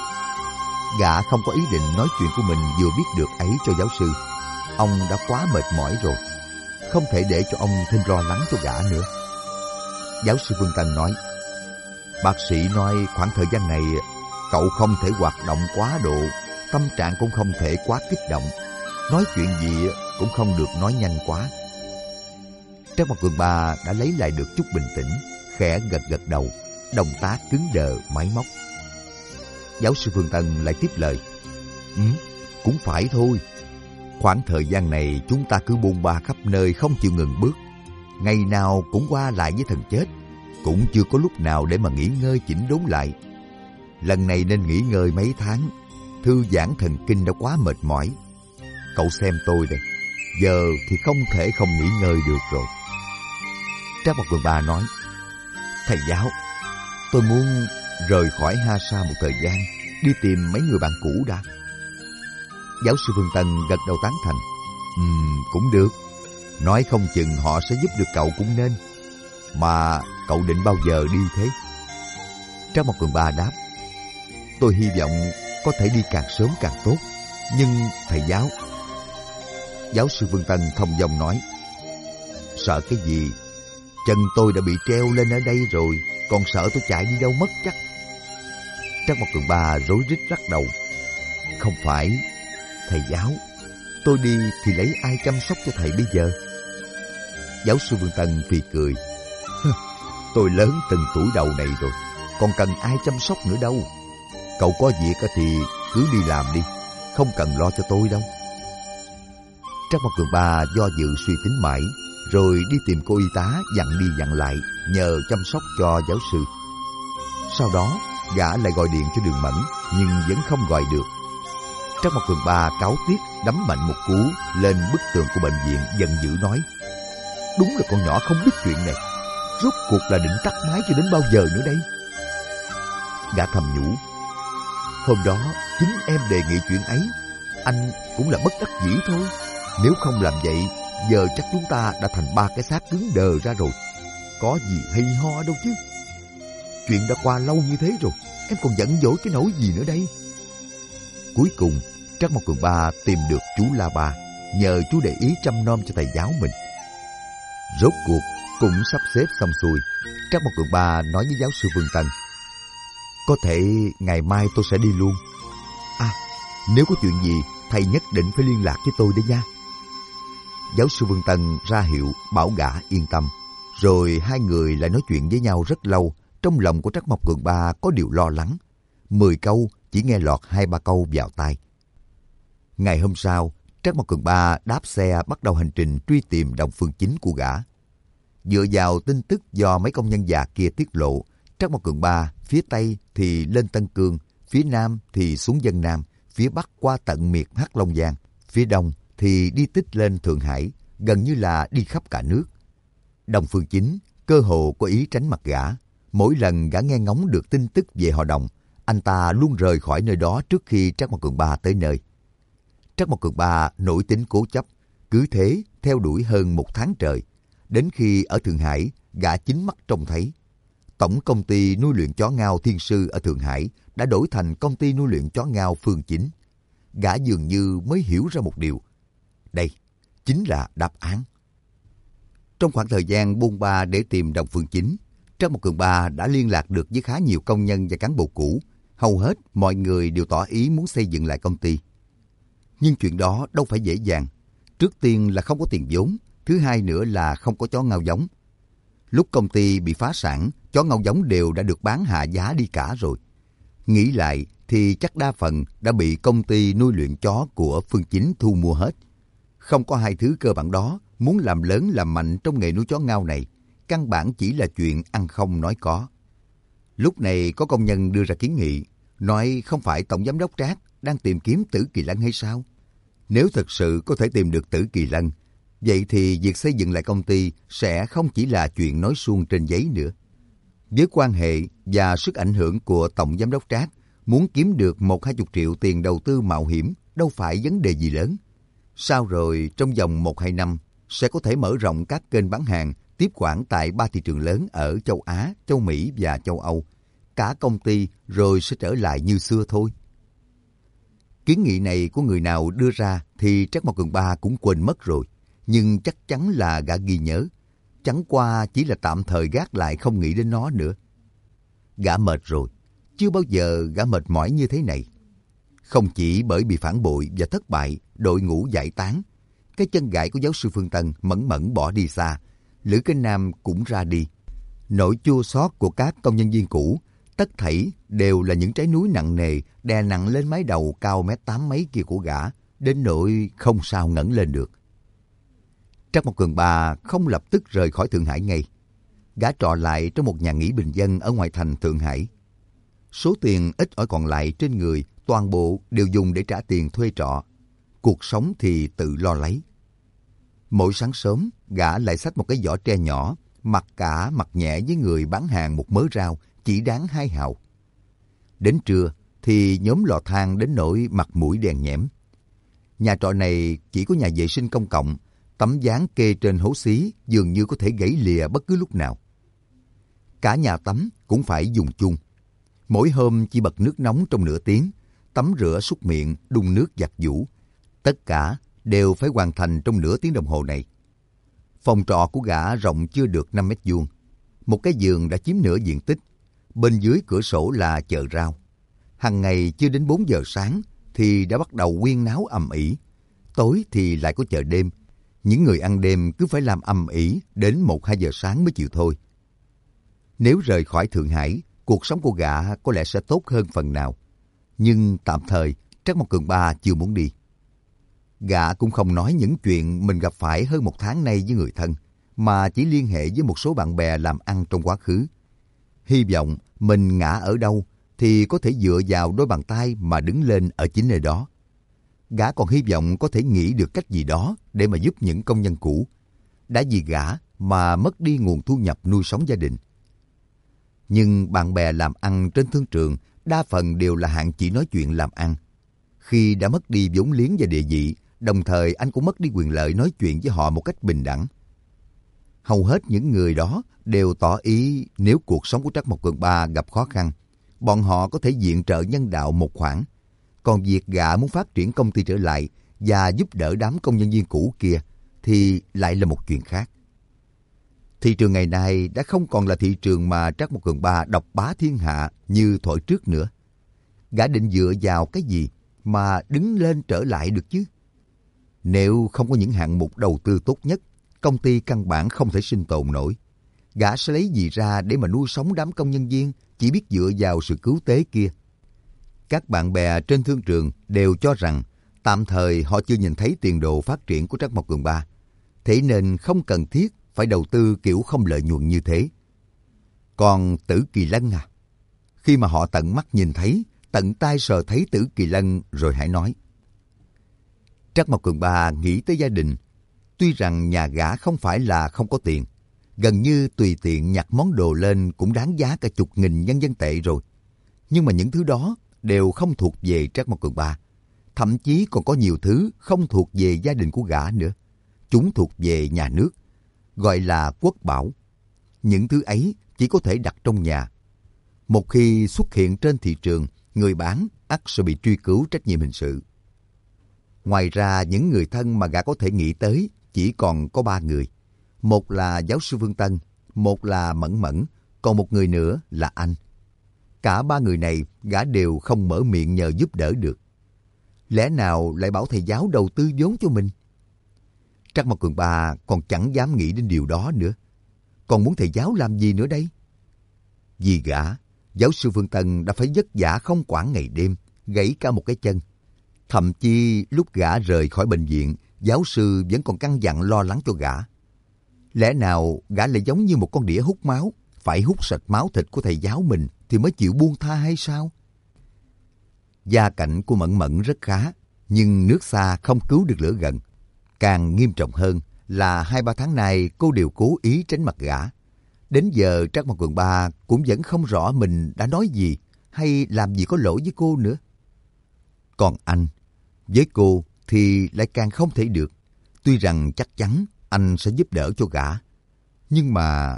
Gã không có ý định nói chuyện của mình vừa biết được ấy cho giáo sư. Ông đã quá mệt mỏi rồi, không thể để cho ông thêm lo lắng cho gã nữa. Giáo sư Vương Tân nói: bác sĩ nói khoảng thời gian này cậu không thể hoạt động quá độ, tâm trạng cũng không thể quá kích động, nói chuyện gì cũng không được nói nhanh quá. Trác Mộc Cường Ba đã lấy lại được chút bình tĩnh, khẽ gật gật đầu, động tác cứng đờ máy móc. Giáo sư Phương Tân lại tiếp lời: Ừ, cũng phải thôi. Khoảng thời gian này chúng ta cứ bôn ba khắp nơi không chịu ngừng bước. Ngày nào cũng qua lại với thần chết, cũng chưa có lúc nào để mà nghỉ ngơi chỉnh đốn lại. Lần này nên nghỉ ngơi mấy tháng, thư giãn thần kinh đã quá mệt mỏi. Cậu xem tôi đây, giờ thì không thể không nghỉ ngơi được rồi. Trác Mộc Cường Ba nói: Thầy giáo, tôi muốn rời khỏi Ha Sa một thời gian, đi tìm mấy người bạn cũ đã. Giáo sư Phương Tân gật đầu tán thành: Ừm, cũng được. Nói không chừng họ sẽ giúp được cậu cũng nên. Mà cậu định bao giờ đi thế? Trác Mộc Cường Ba đáp: Tôi hy vọng có thể đi càng sớm càng tốt. Nhưng thầy giáo... Giáo sư Vương Tân thông dong nói: Sợ cái gì? Chân tôi đã bị treo lên ở đây rồi, còn sợ tôi chạy đi đâu mất chắc. Trác Mộc Cường Ba rối rít lắc đầu: Không phải, thầy giáo, tôi đi thì lấy ai chăm sóc cho thầy bây giờ? Giáo sư Vương Tân phì cười: Tôi lớn từng tuổi đầu này rồi, còn cần ai chăm sóc nữa đâu. Cậu có việc thì cứ đi làm đi, không cần lo cho tôi đâu. Trác Mộc Cường Ba do dự suy tính mãi, rồi đi tìm cô y tá dặn đi dặn lại, nhờ chăm sóc cho giáo sư. Sau đó, gã lại gọi điện cho Đường Mẫn, nhưng vẫn không gọi được. Trác Mộc Cường Ba cáu tiết đấm mạnh một cú lên bức tường của bệnh viện, giận dữ nói: Đúng là con nhỏ không biết chuyện này, rốt cuộc là định tắt máy cho đến bao giờ nữa đây? Gã thầm nhủ: Hôm đó chính em đề nghị chuyện ấy, anh cũng là bất đắc dĩ thôi. Nếu không làm vậy, giờ chắc chúng ta đã thành ba cái xác cứng đờ ra rồi. Có gì hay ho đâu chứ. Chuyện đã qua lâu như thế rồi, em còn giận dỗi cái nỗi gì nữa đây? Cuối cùng, Trắc Mộc Cường Ba tìm được chú La Ba, nhờ chú để ý chăm nom cho thầy giáo mình. Rốt cuộc cũng sắp xếp xong xuôi, Trắc Mộc Cường Ba nói với giáo sư Vương Tân: có thể ngày mai tôi sẽ đi luôn. À, nếu có chuyện gì, thầy nhất định phải liên lạc với tôi đấy nha. Giáo sư Vương Tân ra hiệu bảo gã yên tâm, rồi hai người lại nói chuyện với nhau rất lâu. Trong lòng của Trắc Mộc Cường Ba có điều lo lắng. Mười câu chỉ nghe lọt hai ba câu vào tai. Ngày hôm sau, Trắc Mộc Cường Ba đáp xe bắt đầu hành trình truy tìm Đồng Phương Chính của gã. Dựa vào tin tức do mấy công nhân già kia tiết lộ, Trắc Mộc Cường Ba phía Tây thì lên Tân Cương, phía Nam thì xuống Vân Nam, phía Bắc qua tận miệt Hắc Long Giang, phía Đông thì đi tích lên Thượng Hải, gần như là đi khắp cả nước. Đồng Phương Chính cơ hồ có ý tránh mặt gã. Mỗi lần gã nghe ngóng được tin tức về họ Đồng, anh ta luôn rời khỏi nơi đó trước khi Trắc Mộc Cường Ba tới nơi. Trắc Mộc Cường Ba nổi tính cố chấp, cứ thế theo đuổi hơn một tháng trời. Đến khi ở Thượng Hải, gã chính mắt trông thấy tổng công ty nuôi luyện chó ngao Thiên Sư ở Thượng Hải đã đổi thành công ty nuôi luyện chó ngao Phương Chính. Gã dường như mới hiểu ra một điều. Đây chính là đáp án. Trong khoảng thời gian bôn ba để tìm Đồng Phương Chính, Trắc Mộc Cường Ba đã liên lạc được với khá nhiều công nhân và cán bộ cũ. Hầu hết mọi người đều tỏ ý muốn xây dựng lại công ty. Nhưng chuyện đó đâu phải dễ dàng. Trước tiên là không có tiền vốn, thứ hai nữa là không có chó ngao giống. Lúc công ty bị phá sản, chó ngao giống đều đã được bán hạ giá đi cả rồi. Nghĩ lại thì chắc đa phần đã bị công ty nuôi luyện chó của Phương Chính thu mua hết. Không có hai thứ cơ bản đó, muốn làm lớn làm mạnh trong nghề nuôi chó ngao này, căn bản chỉ là chuyện ăn không nói có. Lúc này có công nhân đưa ra kiến nghị, nói không phải Tổng Giám đốc Trác đang tìm kiếm Tử Kỳ Lân hay sao? Nếu thực sự có thể tìm được Tử Kỳ Lân, vậy thì việc xây dựng lại công ty sẽ không chỉ là chuyện nói suông trên giấy nữa. Với quan hệ và sức ảnh hưởng của Tổng Giám đốc Trác, muốn kiếm được một hai chục triệu tiền đầu tư mạo hiểm đâu phải vấn đề gì lớn. Sau rồi trong vòng một hai năm sẽ có thể mở rộng các kênh bán hàng, tiếp quản tại ba thị trường lớn ở châu Á, châu Mỹ và châu Âu. Cả công ty rồi sẽ trở lại như xưa thôi. Kiến nghị này của người nào đưa ra thì Trắc Mộc Cường Ba cũng quên mất rồi. Nhưng chắc chắn là gã ghi nhớ. Chẳng qua chỉ là tạm thời gác lại không nghĩ đến nó nữa. Gã mệt rồi. Chưa bao giờ gã mệt mỏi như thế này. Không chỉ bởi bị phản bội và thất bại, đội ngũ giải tán. Cái chân gãy của giáo sư Phương Tân mẫn mẫn bỏ đi xa. Lữ Kinh Nam cũng ra đi. Nỗi chua xót của các công nhân viên cũ, tất thảy đều là những trái núi nặng nề đè nặng lên mái đầu cao mét tám mấy kia của gã, đến nỗi không sao ngẩng lên được. Trắc Mộc Cường Ba không lập tức rời khỏi Thượng Hải ngay. Gã trọ lại trong một nhà nghỉ bình dân ở ngoại thành Thượng Hải. Số tiền ít ỏi còn lại trên người toàn bộ đều dùng để trả tiền thuê trọ. Cuộc sống thì tự lo lấy. Mỗi sáng sớm, gã lại xách một cái giỏ tre nhỏ, mặc cả mặc nhẹ với người bán hàng một mớ rau, chỉ đáng hai hào. Đến trưa thì nhóm lò than đến nỗi mặt mũi đèn nhẽm. Nhà trọ này chỉ có nhà vệ sinh công cộng, tấm dáng kê trên hố xí dường như có thể gãy lìa bất cứ lúc nào. Cả nhà tắm cũng phải dùng chung. Mỗi hôm chỉ bật nước nóng trong nửa tiếng, tắm rửa súc miệng, đun nước giặt giũ. Tất cả đều phải hoàn thành trong nửa tiếng đồng hồ này. Phòng trọ của gã rộng chưa được năm mét vuông. Một cái giường đã chiếm nửa diện tích. Bên dưới cửa sổ là chợ rau. Hằng ngày chưa đến bốn giờ sáng thì đã bắt đầu huyên náo ầm ĩ. Tối thì lại có chợ đêm. Những người ăn đêm cứ phải làm ầm ĩ đến một hai giờ sáng mới chịu thôi. Nếu rời khỏi Thượng Hải, cuộc sống của gã có lẽ sẽ tốt hơn phần nào. Nhưng tạm thời, Trắc Mộc Cường Ba chưa muốn đi. Gã cũng không nói những chuyện mình gặp phải hơn một tháng nay với người thân, mà chỉ liên hệ với một số bạn bè làm ăn trong quá khứ. Hy vọng mình ngã ở đâu thì có thể dựa vào đôi bàn tay mà đứng lên ở chính nơi đó. Gã còn hy vọng có thể nghĩ được cách gì đó để mà giúp những công nhân cũ. Đã vì gã mà mất đi nguồn thu nhập nuôi sống gia đình. Nhưng bạn bè làm ăn trên thương trường đa phần đều là hạng chỉ nói chuyện làm ăn. Khi đã mất đi vốn liếng và địa vị, đồng thời anh cũng mất đi quyền lợi nói chuyện với họ một cách bình đẳng. Hầu hết những người đó đều tỏ ý nếu cuộc sống của Trắc Mộc Cường Ba gặp khó khăn, bọn họ có thể viện trợ nhân đạo một khoản. Còn việc gã muốn phát triển công ty trở lại và giúp đỡ đám công nhân viên cũ kia thì lại là một chuyện khác. Thị trường ngày nay đã không còn là thị trường mà Trắc Mộc Cường Ba độc bá thiên hạ như thuở trước nữa. Gã định dựa vào cái gì mà đứng lên trở lại được chứ? Nếu không có những hạng mục đầu tư tốt nhất, công ty căn bản không thể sinh tồn nổi. Gã sẽ lấy gì ra để mà nuôi sống đám công nhân viên chỉ biết dựa vào sự cứu tế kia? Các bạn bè trên thương trường đều cho rằng tạm thời họ chưa nhìn thấy tiền đồ phát triển của Trắc Mộc Cường Ba, thế nên không cần thiết phải đầu tư kiểu không lợi nhuận như thế. Còn Tử Kỳ Lân à? Khi mà họ tận mắt nhìn thấy, tận tai sờ thấy Tử Kỳ Lân rồi hãy nói. Trắc Mộc Cường Ba nghĩ tới gia đình. Tuy rằng nhà gã không phải là không có tiền, gần như tùy tiện nhặt món đồ lên cũng đáng giá cả chục nghìn nhân dân tệ rồi. Nhưng mà những thứ đó đều không thuộc về Trắc Mộc Cường Ba. Thậm chí còn có nhiều thứ không thuộc về gia đình của gã nữa. Chúng thuộc về nhà nước, gọi là quốc bảo. Những thứ ấy chỉ có thể đặt trong nhà. Một khi xuất hiện trên thị trường, người bán ắt sẽ bị truy cứu trách nhiệm hình sự. Ngoài ra, những người thân mà gã có thể nghĩ tới chỉ còn có ba người. Một là giáo sư Vương Tân, một là Mẫn Mẫn, còn một người nữa là anh. Cả ba người này gã đều không mở miệng nhờ giúp đỡ được. Lẽ nào lại bảo thầy giáo đầu tư vốn cho mình? Trắc Mộc Cường Ba còn chẳng dám nghĩ đến điều đó nữa. Còn muốn thầy giáo làm gì nữa đây? Vì gã, giáo sư Vương Tân đã phải vất vả không quản ngày đêm, gãy cả một cái chân. Thậm chí lúc gã rời khỏi bệnh viện, giáo sư vẫn còn căn dặn lo lắng cho gã. Lẽ nào gã lại giống như một con đĩa hút máu, phải hút sạch máu thịt của thầy giáo mình thì mới chịu buông tha hay sao? Gia cảnh của Mẫn Mẫn rất khá, nhưng nước xa không cứu được lửa gần. Càng nghiêm trọng hơn là hai ba tháng nay cô đều cố ý tránh mặt gã. Đến giờ Trắc Mộc Cường Ba cũng vẫn không rõ mình đã nói gì hay làm gì có lỗi với cô nữa. Còn anh, với cô thì lại càng không thể được. Tuy rằng chắc chắn anh sẽ giúp đỡ cho gã. Nhưng mà...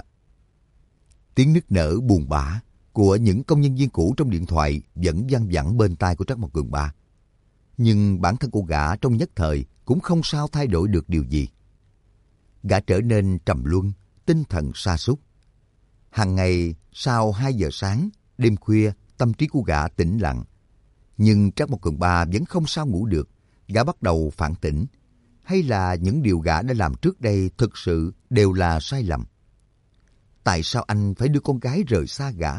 Tiếng nức nở buồn bã của những công nhân viên cũ trong điện thoại vẫn văng vẳng bên tai của Trắc Mộc Cường Ba. Nhưng bản thân của gã trong nhất thời cũng không sao thay đổi được điều gì. Gã trở nên trầm luân, tinh thần sa sút. Hàng ngày sau hai giờ sáng, đêm khuya, tâm trí của gã tĩnh lặng. Nhưng Trắc Mộc Cường Ba vẫn không sao ngủ được. Gã bắt đầu phản tỉnh. Hay là những điều gã đã làm trước đây thực sự đều là sai lầm? Tại sao anh phải đưa con gái rời xa gã?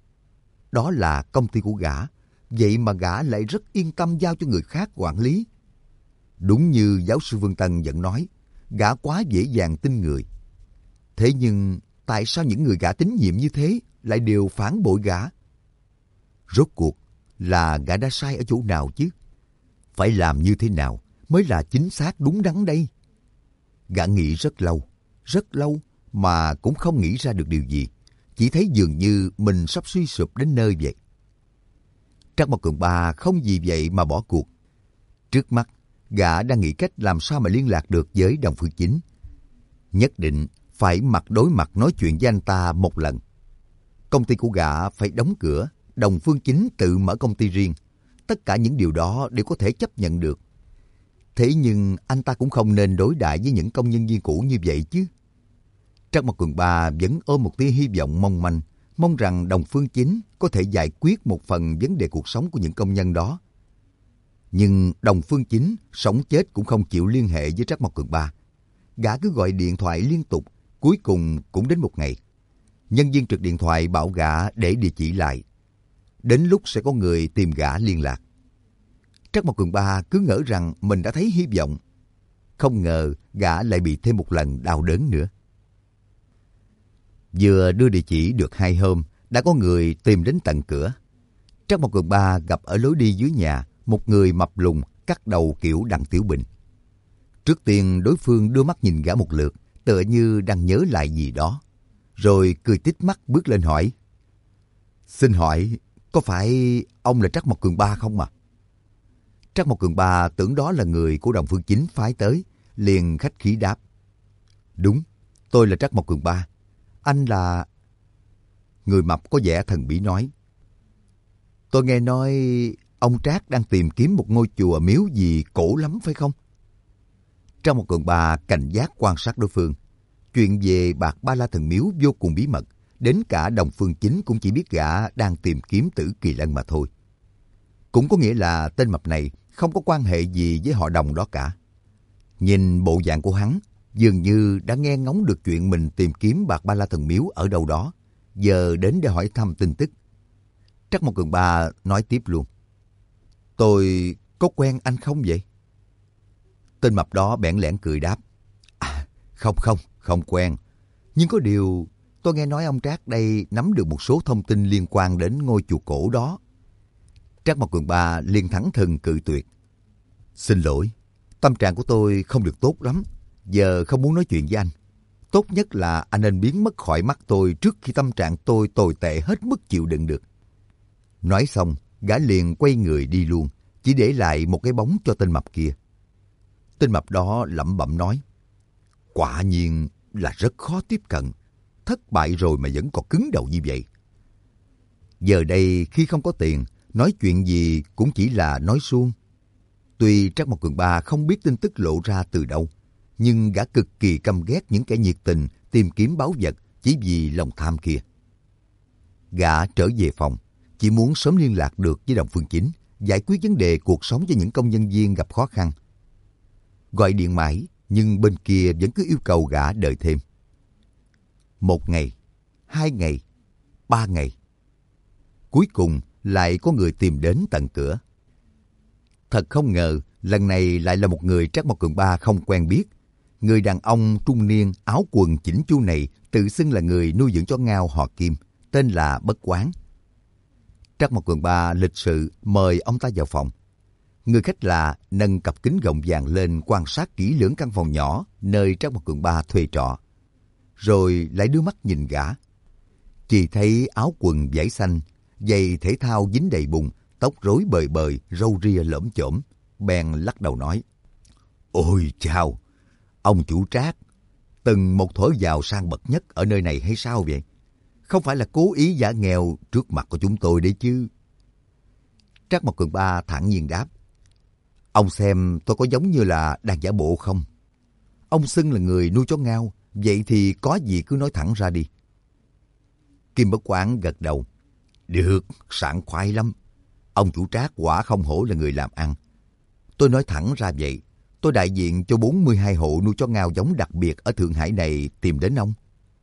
Đó là công ty của gã, vậy mà gã lại rất yên tâm giao cho người khác quản lý. Đúng như giáo sư Vương Tân vẫn nói, gã quá dễ dàng tin người. Thế nhưng tại sao những người gã tín nhiệm như thế lại đều phản bội gã? Rốt cuộc là gã đã sai ở chỗ nào chứ? Phải làm như thế nào mới là chính xác đúng đắn đây? Gã nghĩ rất lâu, rất lâu mà cũng không nghĩ ra được điều gì. Chỉ thấy dường như mình sắp suy sụp đến nơi vậy. Trắc Mộc Cường Ba không vì vậy mà bỏ cuộc. Trước mắt, gã đang nghĩ cách làm sao mà liên lạc được với Đồng Phương Chính. Nhất định phải mặt đối mặt nói chuyện với anh ta một lần. Công ty của gã phải đóng cửa, Đồng Phương Chính tự mở công ty riêng. Tất cả những điều đó đều có thể chấp nhận được. Thế nhưng anh ta cũng không nên đối đãi với những công nhân viên cũ như vậy chứ. Trắc Mộc Cường Ba vẫn ôm một tia hy vọng mong manh, mong rằng Đồng Phương Chính có thể giải quyết một phần vấn đề cuộc sống của những công nhân đó. Nhưng Đồng Phương Chính sống chết cũng không chịu liên hệ với Trắc Mộc Cường Ba. Gã cứ gọi điện thoại liên tục, cuối cùng cũng đến một ngày. Nhân viên trực điện thoại bảo gã để địa chỉ lại. Đến lúc sẽ có người tìm gã liên lạc. Trắc Mộc Cường Ba cứ ngỡ rằng mình đã thấy hy vọng. Không ngờ gã lại bị thêm một lần đau đớn nữa. Vừa đưa địa chỉ được hai hôm, đã có người tìm đến tận cửa. Trắc Mộc Cường Ba gặp ở lối đi dưới nhà một người mập lùn cắt đầu kiểu Đặng Tiểu Bình. Trước tiên đối phương đưa mắt nhìn gã một lượt, tựa như đang nhớ lại gì đó. Rồi cười tít mắt bước lên hỏi. Xin hỏi, có phải ông là Trắc Mộc Cường Ba không à? Trắc Mộc Cường Ba tưởng đó là người của Đồng Phương Chính phái tới, liền khách khí đáp. Đúng, tôi là Trắc Mộc Cường Ba. Anh là... Người mập có vẻ thần bí nói. Tôi nghe nói ông Trác đang tìm kiếm một ngôi chùa miếu gì cổ lắm phải không? Trắc Mộc Cường Ba cảnh giác quan sát đối phương. Chuyện về Bạc Ba La Thần Miếu vô cùng bí mật, đến cả Đồng Phương Chính cũng chỉ biết gã đang tìm kiếm Tử Kỳ Lân mà thôi. Cũng có nghĩa là tên mập này không có quan hệ gì với họ Đồng đó cả. Nhìn bộ dạng của hắn, dường như đã nghe ngóng được chuyện mình tìm kiếm Bạc Ba La Thần Miếu ở đâu đó, giờ đến để hỏi thăm tin tức. Trắc Mộc Cường Ba nói tiếp luôn. Tôi có quen anh không vậy? Tên mập đó bẽn lẽn cười đáp. À, không không, không quen. Nhưng có điều, tôi nghe nói ông Trác đây nắm được một số thông tin liên quan đến ngôi chùa cổ đó. Trắc Mộc Cường Ba liền thẳng thừng cự tuyệt. Xin lỗi, tâm trạng của tôi không được tốt lắm. Giờ không muốn nói chuyện với anh. Tốt nhất là anh nên biến mất khỏi mắt tôi trước khi tâm trạng tôi tồi tệ hết mức chịu đựng được. Nói xong, gã liền quay người đi luôn, chỉ để lại một cái bóng cho tên mập kia. Tên mập đó lẩm bẩm nói. Quả nhiên là rất khó tiếp cận. Thất bại rồi mà vẫn còn cứng đầu như vậy. Giờ đây khi không có tiền, nói chuyện gì cũng chỉ là nói suông. Tuy Trắc Mộc Cường Ba không biết tin tức lộ ra từ đâu, nhưng gã cực kỳ căm ghét những kẻ nhiệt tình tìm kiếm báu vật chỉ vì lòng tham kia. Gã trở về phòng, chỉ muốn sớm liên lạc được với Đồng Phương Chính, giải quyết vấn đề cuộc sống cho những công nhân viên gặp khó khăn. Gọi điện mãi, nhưng bên kia vẫn cứ yêu cầu gã đợi thêm. Một ngày, hai ngày, ba ngày. Cuối cùng lại có người tìm đến tận cửa. Thật không ngờ, lần này lại là một người Trắc Mộc Cường Ba không quen biết. Người đàn ông trung niên áo quần chỉnh chu này tự xưng là người nuôi dưỡng chó ngao họ Kim, tên là Bất Quán. Trắc Mộc Cường Ba lịch sự mời ông ta vào phòng. Người khách lạ nâng cặp kính gọng vàng lên quan sát kỹ lưỡng căn phòng nhỏ nơi Trắc Mộc Cường Ba thuê trọ. Rồi lại đưa mắt nhìn gã. Chỉ thấy áo quần vải xanh, giày thể thao dính đầy bùn, tóc rối bời bời, râu ria lởm chởm. Bèn lắc đầu nói. Ôi chao, ông chủ Trác, từng một thổi giàu sang bậc nhất ở nơi này hay sao vậy? Không phải là cố ý giả nghèo trước mặt của chúng tôi đấy chứ. Trắc Mộc Cường Ba thản nhiên đáp. Ông xem tôi có giống như là đang giả bộ không? Ông xưng là người nuôi chó ngao, vậy thì có gì cứ nói thẳng ra đi. Kim Bất Quán gật đầu. Được, sảng khoái lắm. Ông chủ Trác quả không hổ là người làm ăn. Tôi nói thẳng ra vậy, tôi đại diện cho bốn mươi hai hộ nuôi chó ngao giống đặc biệt ở Thượng Hải này tìm đến ông.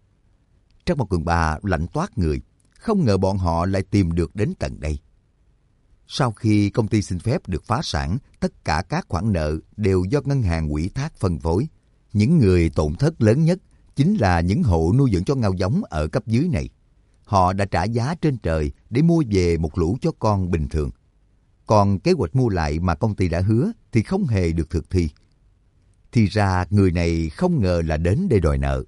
Trắc Mộc Cường Ba lạnh toát người, không ngờ bọn họ lại tìm được đến tận đây. Sau khi công ty xin phép được phá sản, tất cả các khoản nợ đều do ngân hàng ủy thác phân phối. Những người tổn thất lớn nhất chính là những hộ nuôi dưỡng chó ngao giống ở cấp dưới này. Họ đã trả giá trên trời để mua về một lũ chó con bình thường. Còn kế hoạch mua lại mà công ty đã hứa thì không hề được thực thi. Thì ra người này không ngờ là đến để đòi nợ.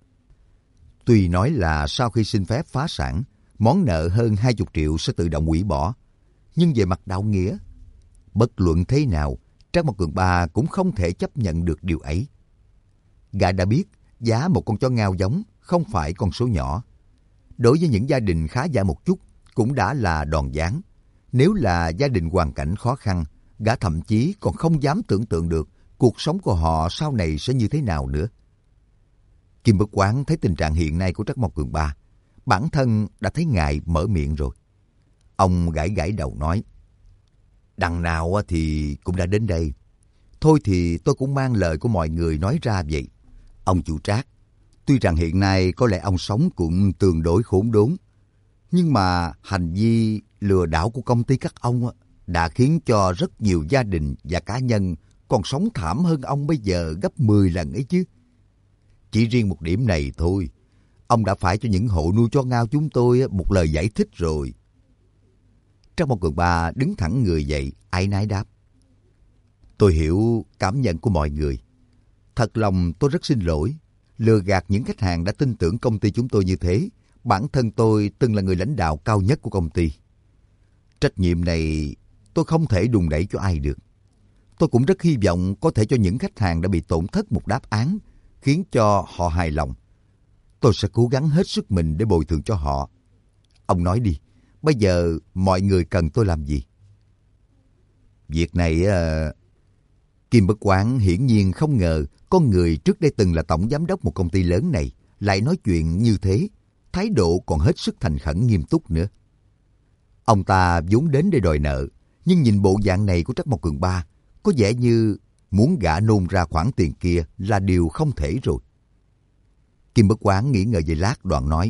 Tuy nói là sau khi xin phép phá sản, món nợ hơn hai mươi triệu sẽ tự động hủy bỏ. Nhưng về mặt đạo nghĩa, bất luận thế nào, Trắc Mộc Cường Ba cũng không thể chấp nhận được điều ấy. Gã đã biết giá một con chó ngao giống không phải con số nhỏ. Đối với những gia đình khá giả một chút cũng đã là đòn giáng. Nếu là gia đình hoàn cảnh khó khăn, gã thậm chí còn không dám tưởng tượng được cuộc sống của họ sau này sẽ như thế nào nữa. Kim Bất Quán thấy tình trạng hiện nay của Trắc Mộc Cường Ba, bản thân đã thấy ngại mở miệng rồi. Ông gãi gãi đầu nói, đằng nào thì cũng đã đến đây. Thôi thì tôi cũng mang lời của mọi người nói ra vậy. Ông chủ Trác, tuy rằng hiện nay có lẽ ông sống cũng tương đối khốn đốn, nhưng mà hành vi lừa đảo của công ty các ông đã khiến cho rất nhiều gia đình và cá nhân còn sống thảm hơn ông bây giờ gấp mười lần ấy chứ. Chỉ riêng một điểm này thôi, ông đã phải cho những hộ nuôi chó ngao chúng tôi một lời giải thích rồi. Trắc Mộc Cường Ba đứng thẳng người dậy, áy náy đáp. Tôi hiểu cảm nhận của mọi người. Thật lòng tôi rất xin lỗi. Lừa gạt những khách hàng đã tin tưởng công ty chúng tôi như thế. Bản thân tôi từng là người lãnh đạo cao nhất của công ty. Trách nhiệm này tôi không thể đùn đẩy cho ai được. Tôi cũng rất hy vọng có thể cho những khách hàng đã bị tổn thất một đáp án, khiến cho họ hài lòng. Tôi sẽ cố gắng hết sức mình để bồi thường cho họ. Ông nói đi, bây giờ mọi người cần tôi làm gì? Việc này... Uh... Kim Bất Quán hiển nhiên không ngờ con người trước đây từng là tổng giám đốc một công ty lớn này lại nói chuyện như thế, thái độ còn hết sức thành khẩn nghiêm túc nữa. Ông ta vốn đến để đòi nợ, nhưng nhìn bộ dạng này của Trắc Mộc Cường Ba, có vẻ như muốn gã nôn ra khoản tiền kia là điều không thể rồi. Kim Bất Quán nghĩ ngợi giây lát đoạn nói.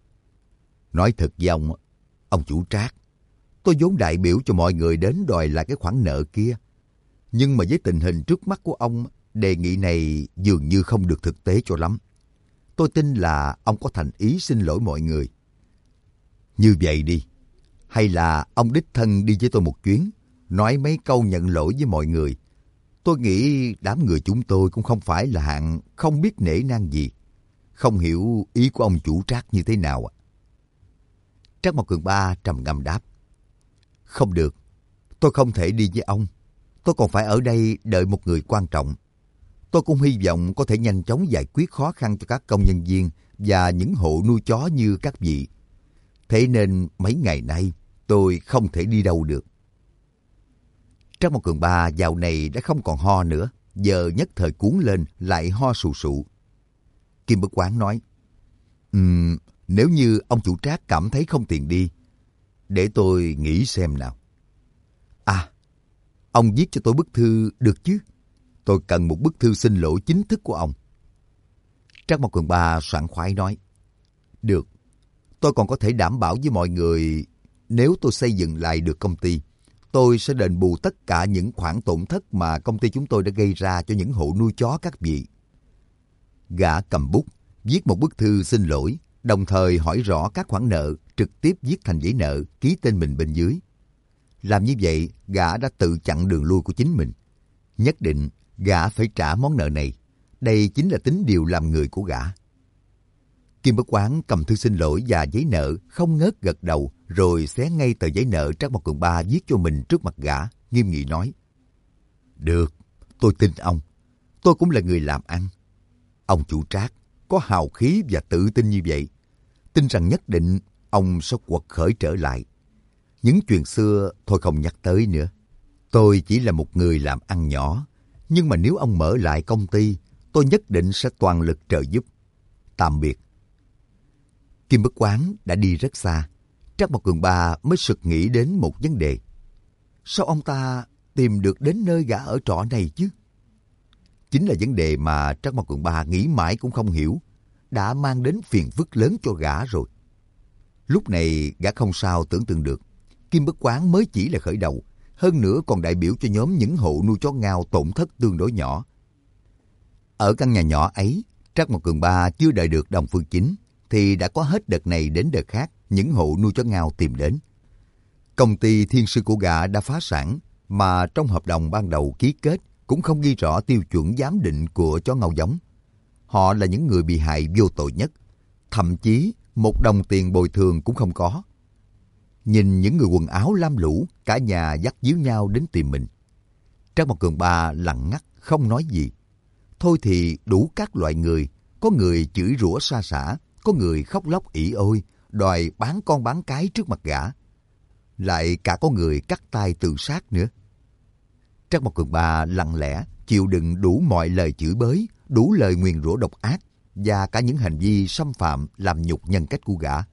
Nói thật với ông, ông chủ Trác, tôi vốn đại biểu cho mọi người đến đòi lại cái khoản nợ kia. Nhưng mà với tình hình trước mắt của ông, đề nghị này dường như không được thực tế cho lắm. Tôi tin là ông có thành ý xin lỗi mọi người. Như vậy đi, hay là ông đích thân đi với tôi một chuyến, nói mấy câu nhận lỗi với mọi người. Tôi nghĩ đám người chúng tôi cũng không phải là hạng không biết nể nang gì. Không hiểu ý của ông chủ Trác như thế nào ạ? Trác Mộc Cường Ba trầm ngâm đáp. Không được, tôi không thể đi với ông. Tôi còn phải ở đây đợi một người quan trọng. Tôi cũng hy vọng có thể nhanh chóng giải quyết khó khăn cho các công nhân viên và những hộ nuôi chó như các vị. Thế nên mấy ngày nay tôi không thể đi đâu được. Trác Mộc Cường Ba dạo này đã không còn ho nữa, giờ nhất thời cuốn lên lại ho sù sụ. Kim Bất Quán nói, um, nếu như ông chủ Trác cảm thấy không tiện đi, để tôi nghĩ xem nào. À, ông viết cho tôi bức thư được chứ? Tôi cần một bức thư xin lỗi chính thức của ông. Trác Mộc Cường Ba sảng khoái nói, được, tôi còn có thể đảm bảo với mọi người, nếu tôi xây dựng lại được công ty, tôi sẽ đền bù tất cả những khoản tổn thất mà công ty chúng tôi đã gây ra cho những hộ nuôi chó các vị. Gã cầm bút, viết một bức thư xin lỗi, đồng thời hỏi rõ các khoản nợ, trực tiếp viết thành giấy nợ, ký tên mình bên dưới. Làm như vậy, gã đã tự chặn đường lui của chính mình. Nhất định, gã phải trả món nợ này. Đây chính là tính điều làm người của gã. Kim Bất Quán cầm thư xin lỗi và giấy nợ, không ngớt gật đầu, rồi xé ngay tờ giấy nợ Trác Mộc Cường Ba viết cho mình trước mặt gã, nghiêm nghị nói. Được, tôi tin ông. Tôi cũng là người làm ăn. Ông chủ Trác có hào khí và tự tin như vậy, tin rằng nhất định ông sẽ quật khởi trở lại. Những chuyện xưa thôi không nhắc tới nữa. Tôi chỉ là một người làm ăn nhỏ, nhưng mà nếu ông mở lại công ty, tôi nhất định sẽ toàn lực trợ giúp. Tạm biệt. Kim Bất Quán đã đi rất xa. Trác Mộc Cường Ba mới sực nghĩ đến một vấn đề. Sao ông ta tìm được đến nơi gã ở trọ này chứ? Chính là vấn đề mà Trác Mộc Cường Ba nghĩ mãi cũng không hiểu, đã mang đến phiền phức lớn cho gã rồi. Lúc này gã không sao tưởng tượng được, Kim Bất Quán mới chỉ là khởi đầu, hơn nữa còn đại biểu cho nhóm những hộ nuôi chó ngao tổn thất tương đối nhỏ. Ở căn nhà nhỏ ấy, Trác Mộc Cường Ba chưa đợi được Đồng Phương Chính, thì đã có hết đợt này đến đợt khác những hộ nuôi chó ngao tìm đến. Công ty thiên sư của gã đã phá sản, mà trong hợp đồng ban đầu ký kết cũng không ghi rõ tiêu chuẩn giám định của chó ngao giống. Họ là những người bị hại vô tội nhất, thậm chí một đồng tiền bồi thường cũng không có. Nhìn những người quần áo lam lũ, cả nhà dắt díu nhau đến tìm mình. Trác Mộc Cường Ba lặng ngắt không nói gì. Thôi thì đủ các loại người, có người chửi rủa sa sả, có người khóc lóc ỉ ôi, đòi bán con bán cái trước mặt gã. Lại cả có người cắt tay tự sát nữa. Trác Mộc Cường Ba lặng lẽ chịu đựng đủ mọi lời chửi bới, đủ lời nguyền rủa độc ác và cả những hành vi xâm phạm làm nhục nhân cách của gã.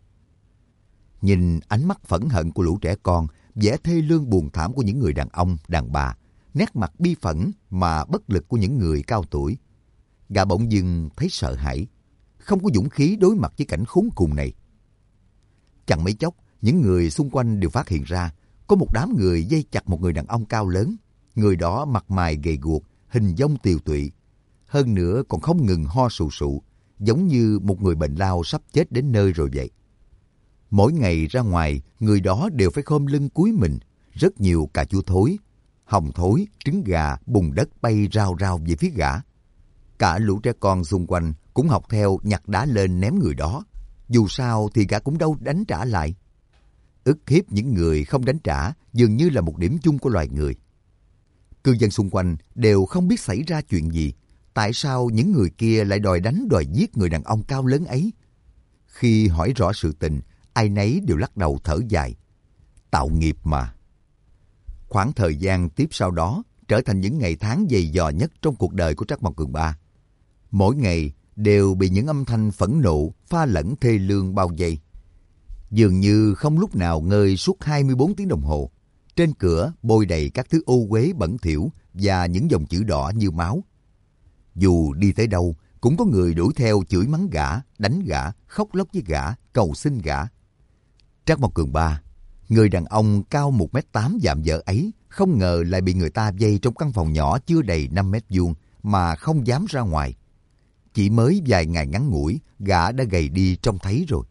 Nhìn ánh mắt phẫn hận của lũ trẻ con, vẻ thê lương buồn thảm của những người đàn ông, đàn bà, nét mặt bi phẫn mà bất lực của những người cao tuổi, gã bỗng dưng thấy sợ hãi, không có dũng khí đối mặt với cảnh khốn cùng này. Chẳng mấy chốc, những người xung quanh đều phát hiện ra có một đám người dây chặt một người đàn ông cao lớn. Người đó mặt mày gầy guộc, hình dong tiều tụy, hơn nữa còn không ngừng ho sù sụ, giống như một người bệnh lao sắp chết đến nơi rồi vậy. Mỗi ngày ra ngoài, người đó đều phải khom lưng cúi mình, rất nhiều cà chua thối, hồng thối, trứng gà, bùn đất bay rao rao về phía gã. Cả lũ trẻ con xung quanh cũng học theo nhặt đá lên ném người đó. Dù sao thì gã cũng đâu đánh trả lại. Ức hiếp những người không đánh trả dường như là một điểm chung của loài người. Cư dân xung quanh đều không biết xảy ra chuyện gì. Tại sao những người kia lại đòi đánh đòi giết người đàn ông cao lớn ấy? Khi hỏi rõ sự tình, ai nấy đều lắc đầu thở dài. Tạo nghiệp mà. Khoảng thời gian tiếp sau đó trở thành những ngày tháng dày dò nhất trong cuộc đời của Trắc Mộc Cường Ba. Mỗi ngày đều bị những âm thanh phẫn nộ pha lẫn thê lương bao vây. Dường như không lúc nào ngơi suốt hai mươi bốn tiếng đồng hồ. Trên cửa bôi đầy các thứ ô uế bẩn thỉu và những dòng chữ đỏ như máu. Dù đi tới đâu, cũng có người đuổi theo chửi mắng gã, đánh gã, khóc lóc với gã, cầu xin gã. Trắc Mộc Cường Ba, người đàn ông cao một mét tám dạm dở ấy, không ngờ lại bị người ta vây trong căn phòng nhỏ chưa đầy năm mét vuông mà không dám ra ngoài. Chỉ mới vài ngày ngắn ngủi, gã đã gầy đi trông thấy rồi.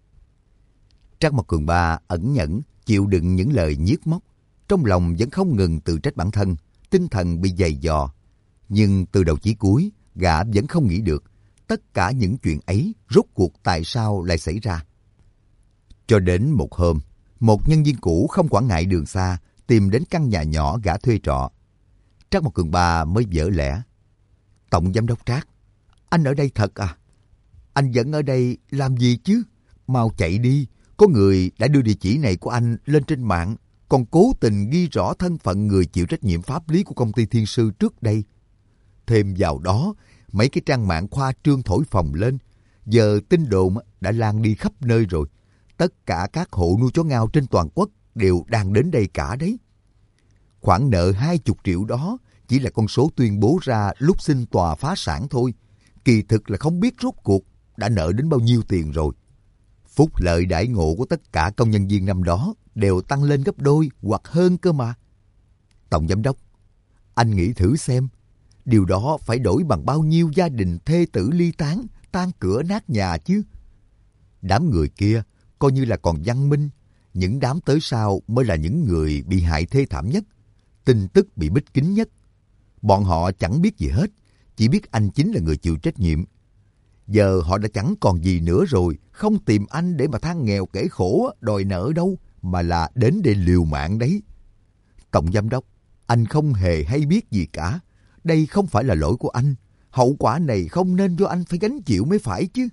Trắc Mộc Cường Ba ẩn nhẫn, chịu đựng những lời nhiếc móc. Trong lòng vẫn không ngừng tự trách bản thân, tinh thần bị dày dò. Nhưng từ đầu chí cuối, gã vẫn không nghĩ được tất cả những chuyện ấy rốt cuộc tại sao lại xảy ra. Cho đến một hôm, một nhân viên cũ không quản ngại đường xa tìm đến căn nhà nhỏ gã thuê trọ. Trắc Mộc Cường Ba mới vỡ lẽ. Tổng giám đốc Trác, anh ở đây thật à? Anh vẫn ở đây làm gì chứ? Mau chạy đi, có người đã đưa địa chỉ này của anh lên trên mạng, còn cố tình ghi rõ thân phận người chịu trách nhiệm pháp lý của công ty Thiên Sư trước đây. Thêm vào đó, mấy cái trang mạng khoa trương thổi phồng lên. Giờ tin đồn đã lan đi khắp nơi rồi. Tất cả các hộ nuôi chó ngao trên toàn quốc đều đang đến đây cả đấy. Khoản nợ hai mươi triệu đó chỉ là con số tuyên bố ra lúc xin tòa phá sản thôi. Kỳ thực là không biết rốt cuộc đã nợ đến bao nhiêu tiền rồi. Phúc lợi đãi ngộ của tất cả công nhân viên năm đó đều tăng lên gấp đôi hoặc hơn cơ mà. Tổng giám đốc, anh nghĩ thử xem, điều đó phải đổi bằng bao nhiêu gia đình thê tử ly tán, tan cửa nát nhà chứ. Đám người kia coi như là còn văn minh, những đám tới sau mới là những người bị hại thê thảm nhất, tin tức bị bít kín nhất. Bọn họ chẳng biết gì hết, chỉ biết anh chính là người chịu trách nhiệm. Giờ họ đã chẳng còn gì nữa rồi, không tìm anh để mà than nghèo kể khổ, đòi nợ đâu, mà là đến để liều mạng đấy. Tổng giám đốc, anh không hề hay biết gì cả. Đây không phải là lỗi của anh. Hậu quả này không nên do anh phải gánh chịu mới phải chứ.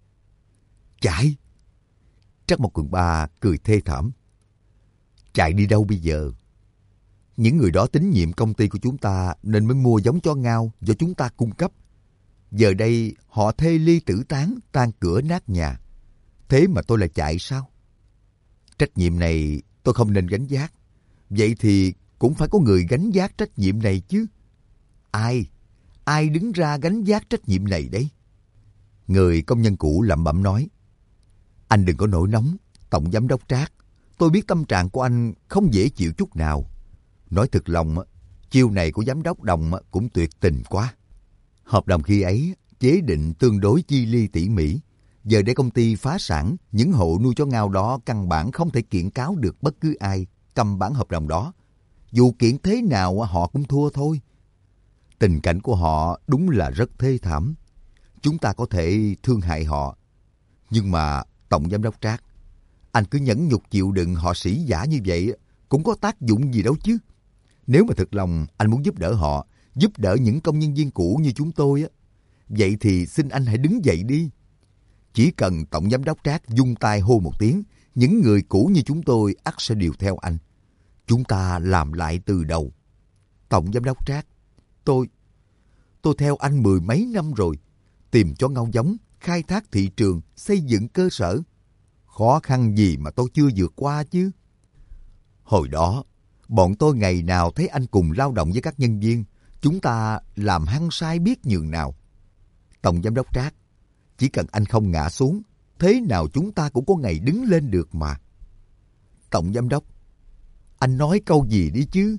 Chạy! Trắc Mộc Cường Ba cười thê thảm. Chạy đi đâu bây giờ? Những người đó tín nhiệm công ty của chúng ta nên mới mua giống chó ngao do chúng ta cung cấp. Giờ đây họ thê ly tử tán, tan cửa nát nhà. Thế mà tôi lại chạy sao? Trách nhiệm này tôi không nên gánh vác. Vậy thì cũng phải có người gánh vác trách nhiệm này chứ. Ai? Ai đứng ra gánh vác trách nhiệm này đấy? Người công nhân cũ lẩm bẩm nói. Anh đừng có nổi nóng, Tổng giám đốc Trác. Tôi biết tâm trạng của anh không dễ chịu chút nào. Nói thật lòng, chiêu này của giám đốc Đồng cũng tuyệt tình quá. Hợp đồng khi ấy chế định tương đối chi ly tỉ mỉ. Giờ để công ty phá sản, những hộ nuôi chó ngao đó căn bản không thể kiện cáo được bất cứ ai cầm bản hợp đồng đó. Dù kiện thế nào họ cũng thua thôi. Tình cảnh của họ đúng là rất thê thảm. Chúng ta có thể thương hại họ. Nhưng mà Tổng giám đốc Trác, anh cứ nhẫn nhục chịu đựng họ sĩ giả như vậy cũng có tác dụng gì đâu chứ. Nếu mà thực lòng anh muốn giúp đỡ họ, giúp đỡ những công nhân viên cũ như chúng tôi á, vậy thì xin anh hãy đứng dậy đi. Chỉ cần Tổng giám đốc Trác vung tay hô một tiếng, những người cũ như chúng tôi ắt sẽ điều theo anh. Chúng ta làm lại từ đầu. Tổng giám đốc Trác, tôi, tôi theo anh mười mấy năm rồi, tìm chó ngao giống, khai thác thị trường, xây dựng cơ sở. Khó khăn gì mà tôi chưa vượt qua chứ. Hồi đó, bọn tôi ngày nào thấy anh cùng lao động với các nhân viên, chúng ta làm hăng say biết nhường nào. Tổng giám đốc Trác, chỉ cần anh không ngã xuống, thế nào chúng ta cũng có ngày đứng lên được mà. Tổng giám đốc, anh nói câu gì đi chứ?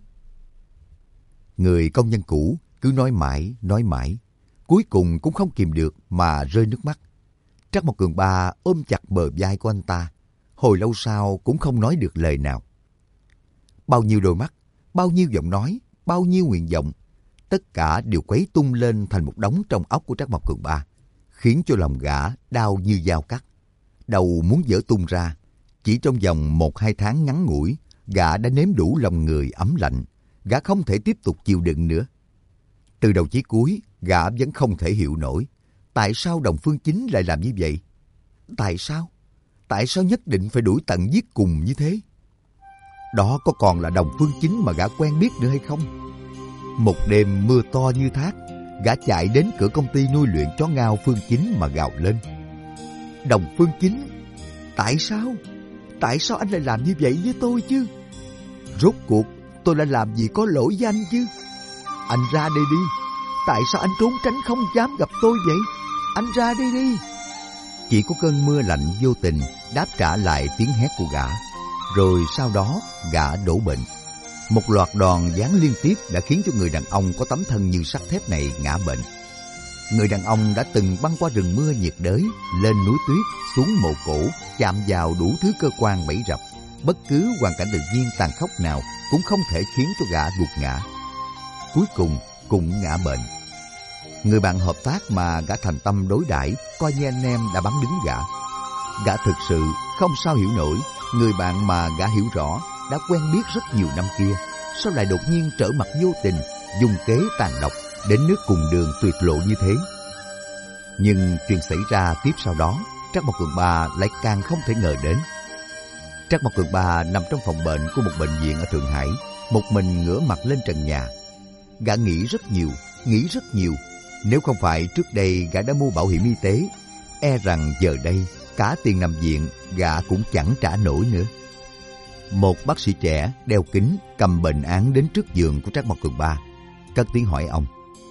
Người công nhân cũ cứ nói mãi, nói mãi, cuối cùng cũng không kìm được mà rơi nước mắt. Trắc Mộc Cường Ba ôm chặt bờ vai của anh ta, hồi lâu sau cũng không nói được lời nào. Bao nhiêu đôi mắt, bao nhiêu giọng nói, bao nhiêu nguyện vọng, tất cả đều quấy tung lên thành một đống trong óc của Trắc Mộc Cường Ba, khiến cho lòng gã đau như dao cắt. Đầu muốn vỡ tung ra. Chỉ trong vòng một hai tháng ngắn ngủi, gã đã nếm đủ lòng người ấm lạnh, gã không thể tiếp tục chịu đựng nữa. Từ đầu chí cuối, gã vẫn không thể hiểu nổi tại sao Đồng Phương Chính lại làm như vậy. Tại sao? Tại sao nhất định phải đuổi tận giết cùng như thế? Đó có còn là Đồng Phương Chính mà gã quen biết nữa hay không? Một đêm mưa to như thác, gã chạy đến cửa công ty nuôi luyện chó ngao Phương Chính mà gào lên. Đồng Phương Chính, tại sao? Tại sao anh lại làm như vậy với tôi chứ? Rốt cuộc tôi đã làm gì có lỗi với anh chứ? Anh ra đây đi. Tại sao anh trốn tránh không dám gặp tôi vậy? Anh ra đây đi. Chỉ có cơn mưa lạnh vô tình đáp trả lại tiếng hét của gã. Rồi sau đó gã đổ bệnh. Một loạt đòn giáng liên tiếp đã khiến cho người đàn ông có tấm thân như sắt thép này ngã bệnh. Người đàn ông đã từng băng qua rừng mưa nhiệt đới, lên núi tuyết, xuống mộ cổ, chạm vào đủ thứ cơ quan bẫy rập. Bất cứ hoàn cảnh tự nhiên tàn khốc nào cũng không thể khiến cho gã gục ngã. Cuối cùng cũng ngã bệnh. Người bạn hợp tác mà gã thành tâm đối đãi, coi như anh em đã bắn đứng gã. Gã thực sự không sao hiểu nổi, người bạn mà gã hiểu rõ đã quen biết rất nhiều năm kia, sao lại đột nhiên trở mặt vô tình, dùng kế tàn độc, đến nước cùng đường tuyệt lộ như thế. Nhưng chuyện xảy ra tiếp sau đó, Trác Mộc Cường Ba lại càng không thể ngờ đến. Trác Mộc Cường Ba nằm trong phòng bệnh của một bệnh viện ở Thượng Hải, một mình ngửa mặt lên trần nhà. Gã nghĩ rất nhiều, nghĩ rất nhiều. Nếu không phải trước đây gã đã mua bảo hiểm y tế, e rằng giờ đây cả tiền nằm viện gã cũng chẳng trả nổi nữa. Một bác sĩ trẻ đeo kính cầm bệnh án đến trước giường của Trác Mộc Cường Ba, cất tiếng hỏi ông.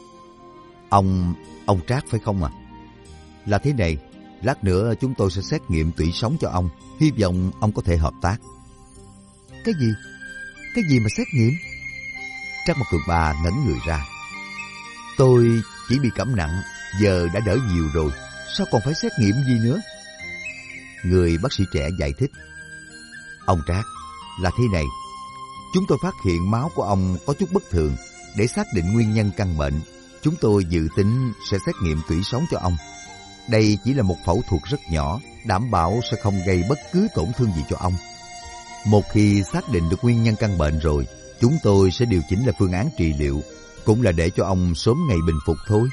Ông, ông Trác phải không à? Là thế này, lát nữa chúng tôi sẽ xét nghiệm tủy sống cho ông, hy vọng ông có thể hợp tác. Cái gì? Cái gì mà xét nghiệm? Trác Mộc Cường Ba ngẩn người ra. Tôi chỉ bị cảm nặng, giờ đã đỡ nhiều rồi, sao còn phải xét nghiệm gì nữa? Người bác sĩ trẻ giải thích. Ông Trác, là thế này, chúng tôi phát hiện máu của ông có chút bất thường. Để xác định nguyên nhân căn bệnh, chúng tôi dự tính sẽ xét nghiệm tủy sống cho ông. Đây chỉ là một phẫu thuật rất nhỏ, đảm bảo sẽ không gây bất cứ tổn thương gì cho ông. Một khi xác định được nguyên nhân căn bệnh rồi, chúng tôi sẽ điều chỉnh lại phương án trị liệu, cũng là để cho ông sớm ngày bình phục thôi.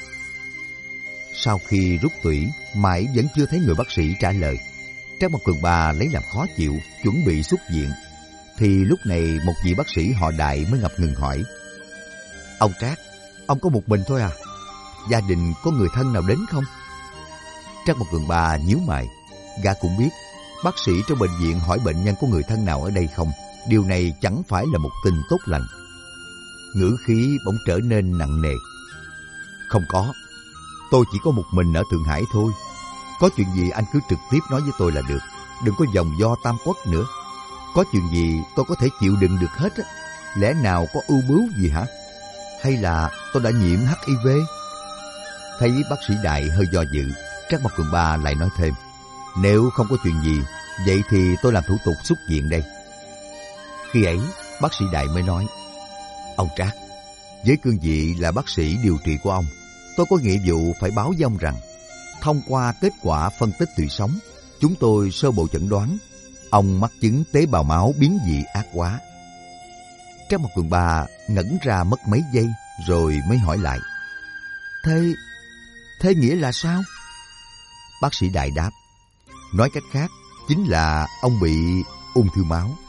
Sau khi rút tủy, mãi vẫn chưa thấy người bác sĩ trả lời. Trác Mộc Cường Ba lấy làm khó chịu, chuẩn bị xuất viện. Thì lúc này một vị bác sĩ họ Đại mới ngập ngừng hỏi. Ông Trác, ông có một mình thôi à? Gia đình có người thân nào đến không? Trác Mộc Cường Ba nhíu mày. Gã cũng biết bác sĩ trong bệnh viện hỏi bệnh nhân có người thân nào ở đây không, điều này chẳng phải là một tin tốt lành. Ngữ khí bỗng trở nên nặng nề. Không có, tôi chỉ có một mình ở Thượng Hải thôi. Có chuyện gì anh cứ trực tiếp nói với tôi là được, đừng có vòng vo tam quốc nữa. Có chuyện gì tôi có thể chịu đựng được hết á. Lẽ nào có ưu bướu gì hả? Hay là tôi đã nhiễm H I V? Thấy bác sĩ Đại hơi do dự, Trác Mộc Cường Ba lại nói thêm. Nếu không có chuyện gì, vậy thì tôi làm thủ tục xuất viện đây. Khi ấy, bác sĩ Đại mới nói. Ông Trác, với cương vị là bác sĩ điều trị của ông, tôi có nghĩa vụ phải báo với ông rằng, thông qua kết quả phân tích tủy sống, chúng tôi sơ bộ chẩn đoán ông mắc chứng tế bào máu biến dị ác hóa. Trác Mộc Cường Ba ngẩn ra mất mấy giây rồi mới hỏi lại. Thế, thế nghĩa là sao? Bác sĩ Đại đáp. Nói cách khác, chính là ông bị ung thư máu.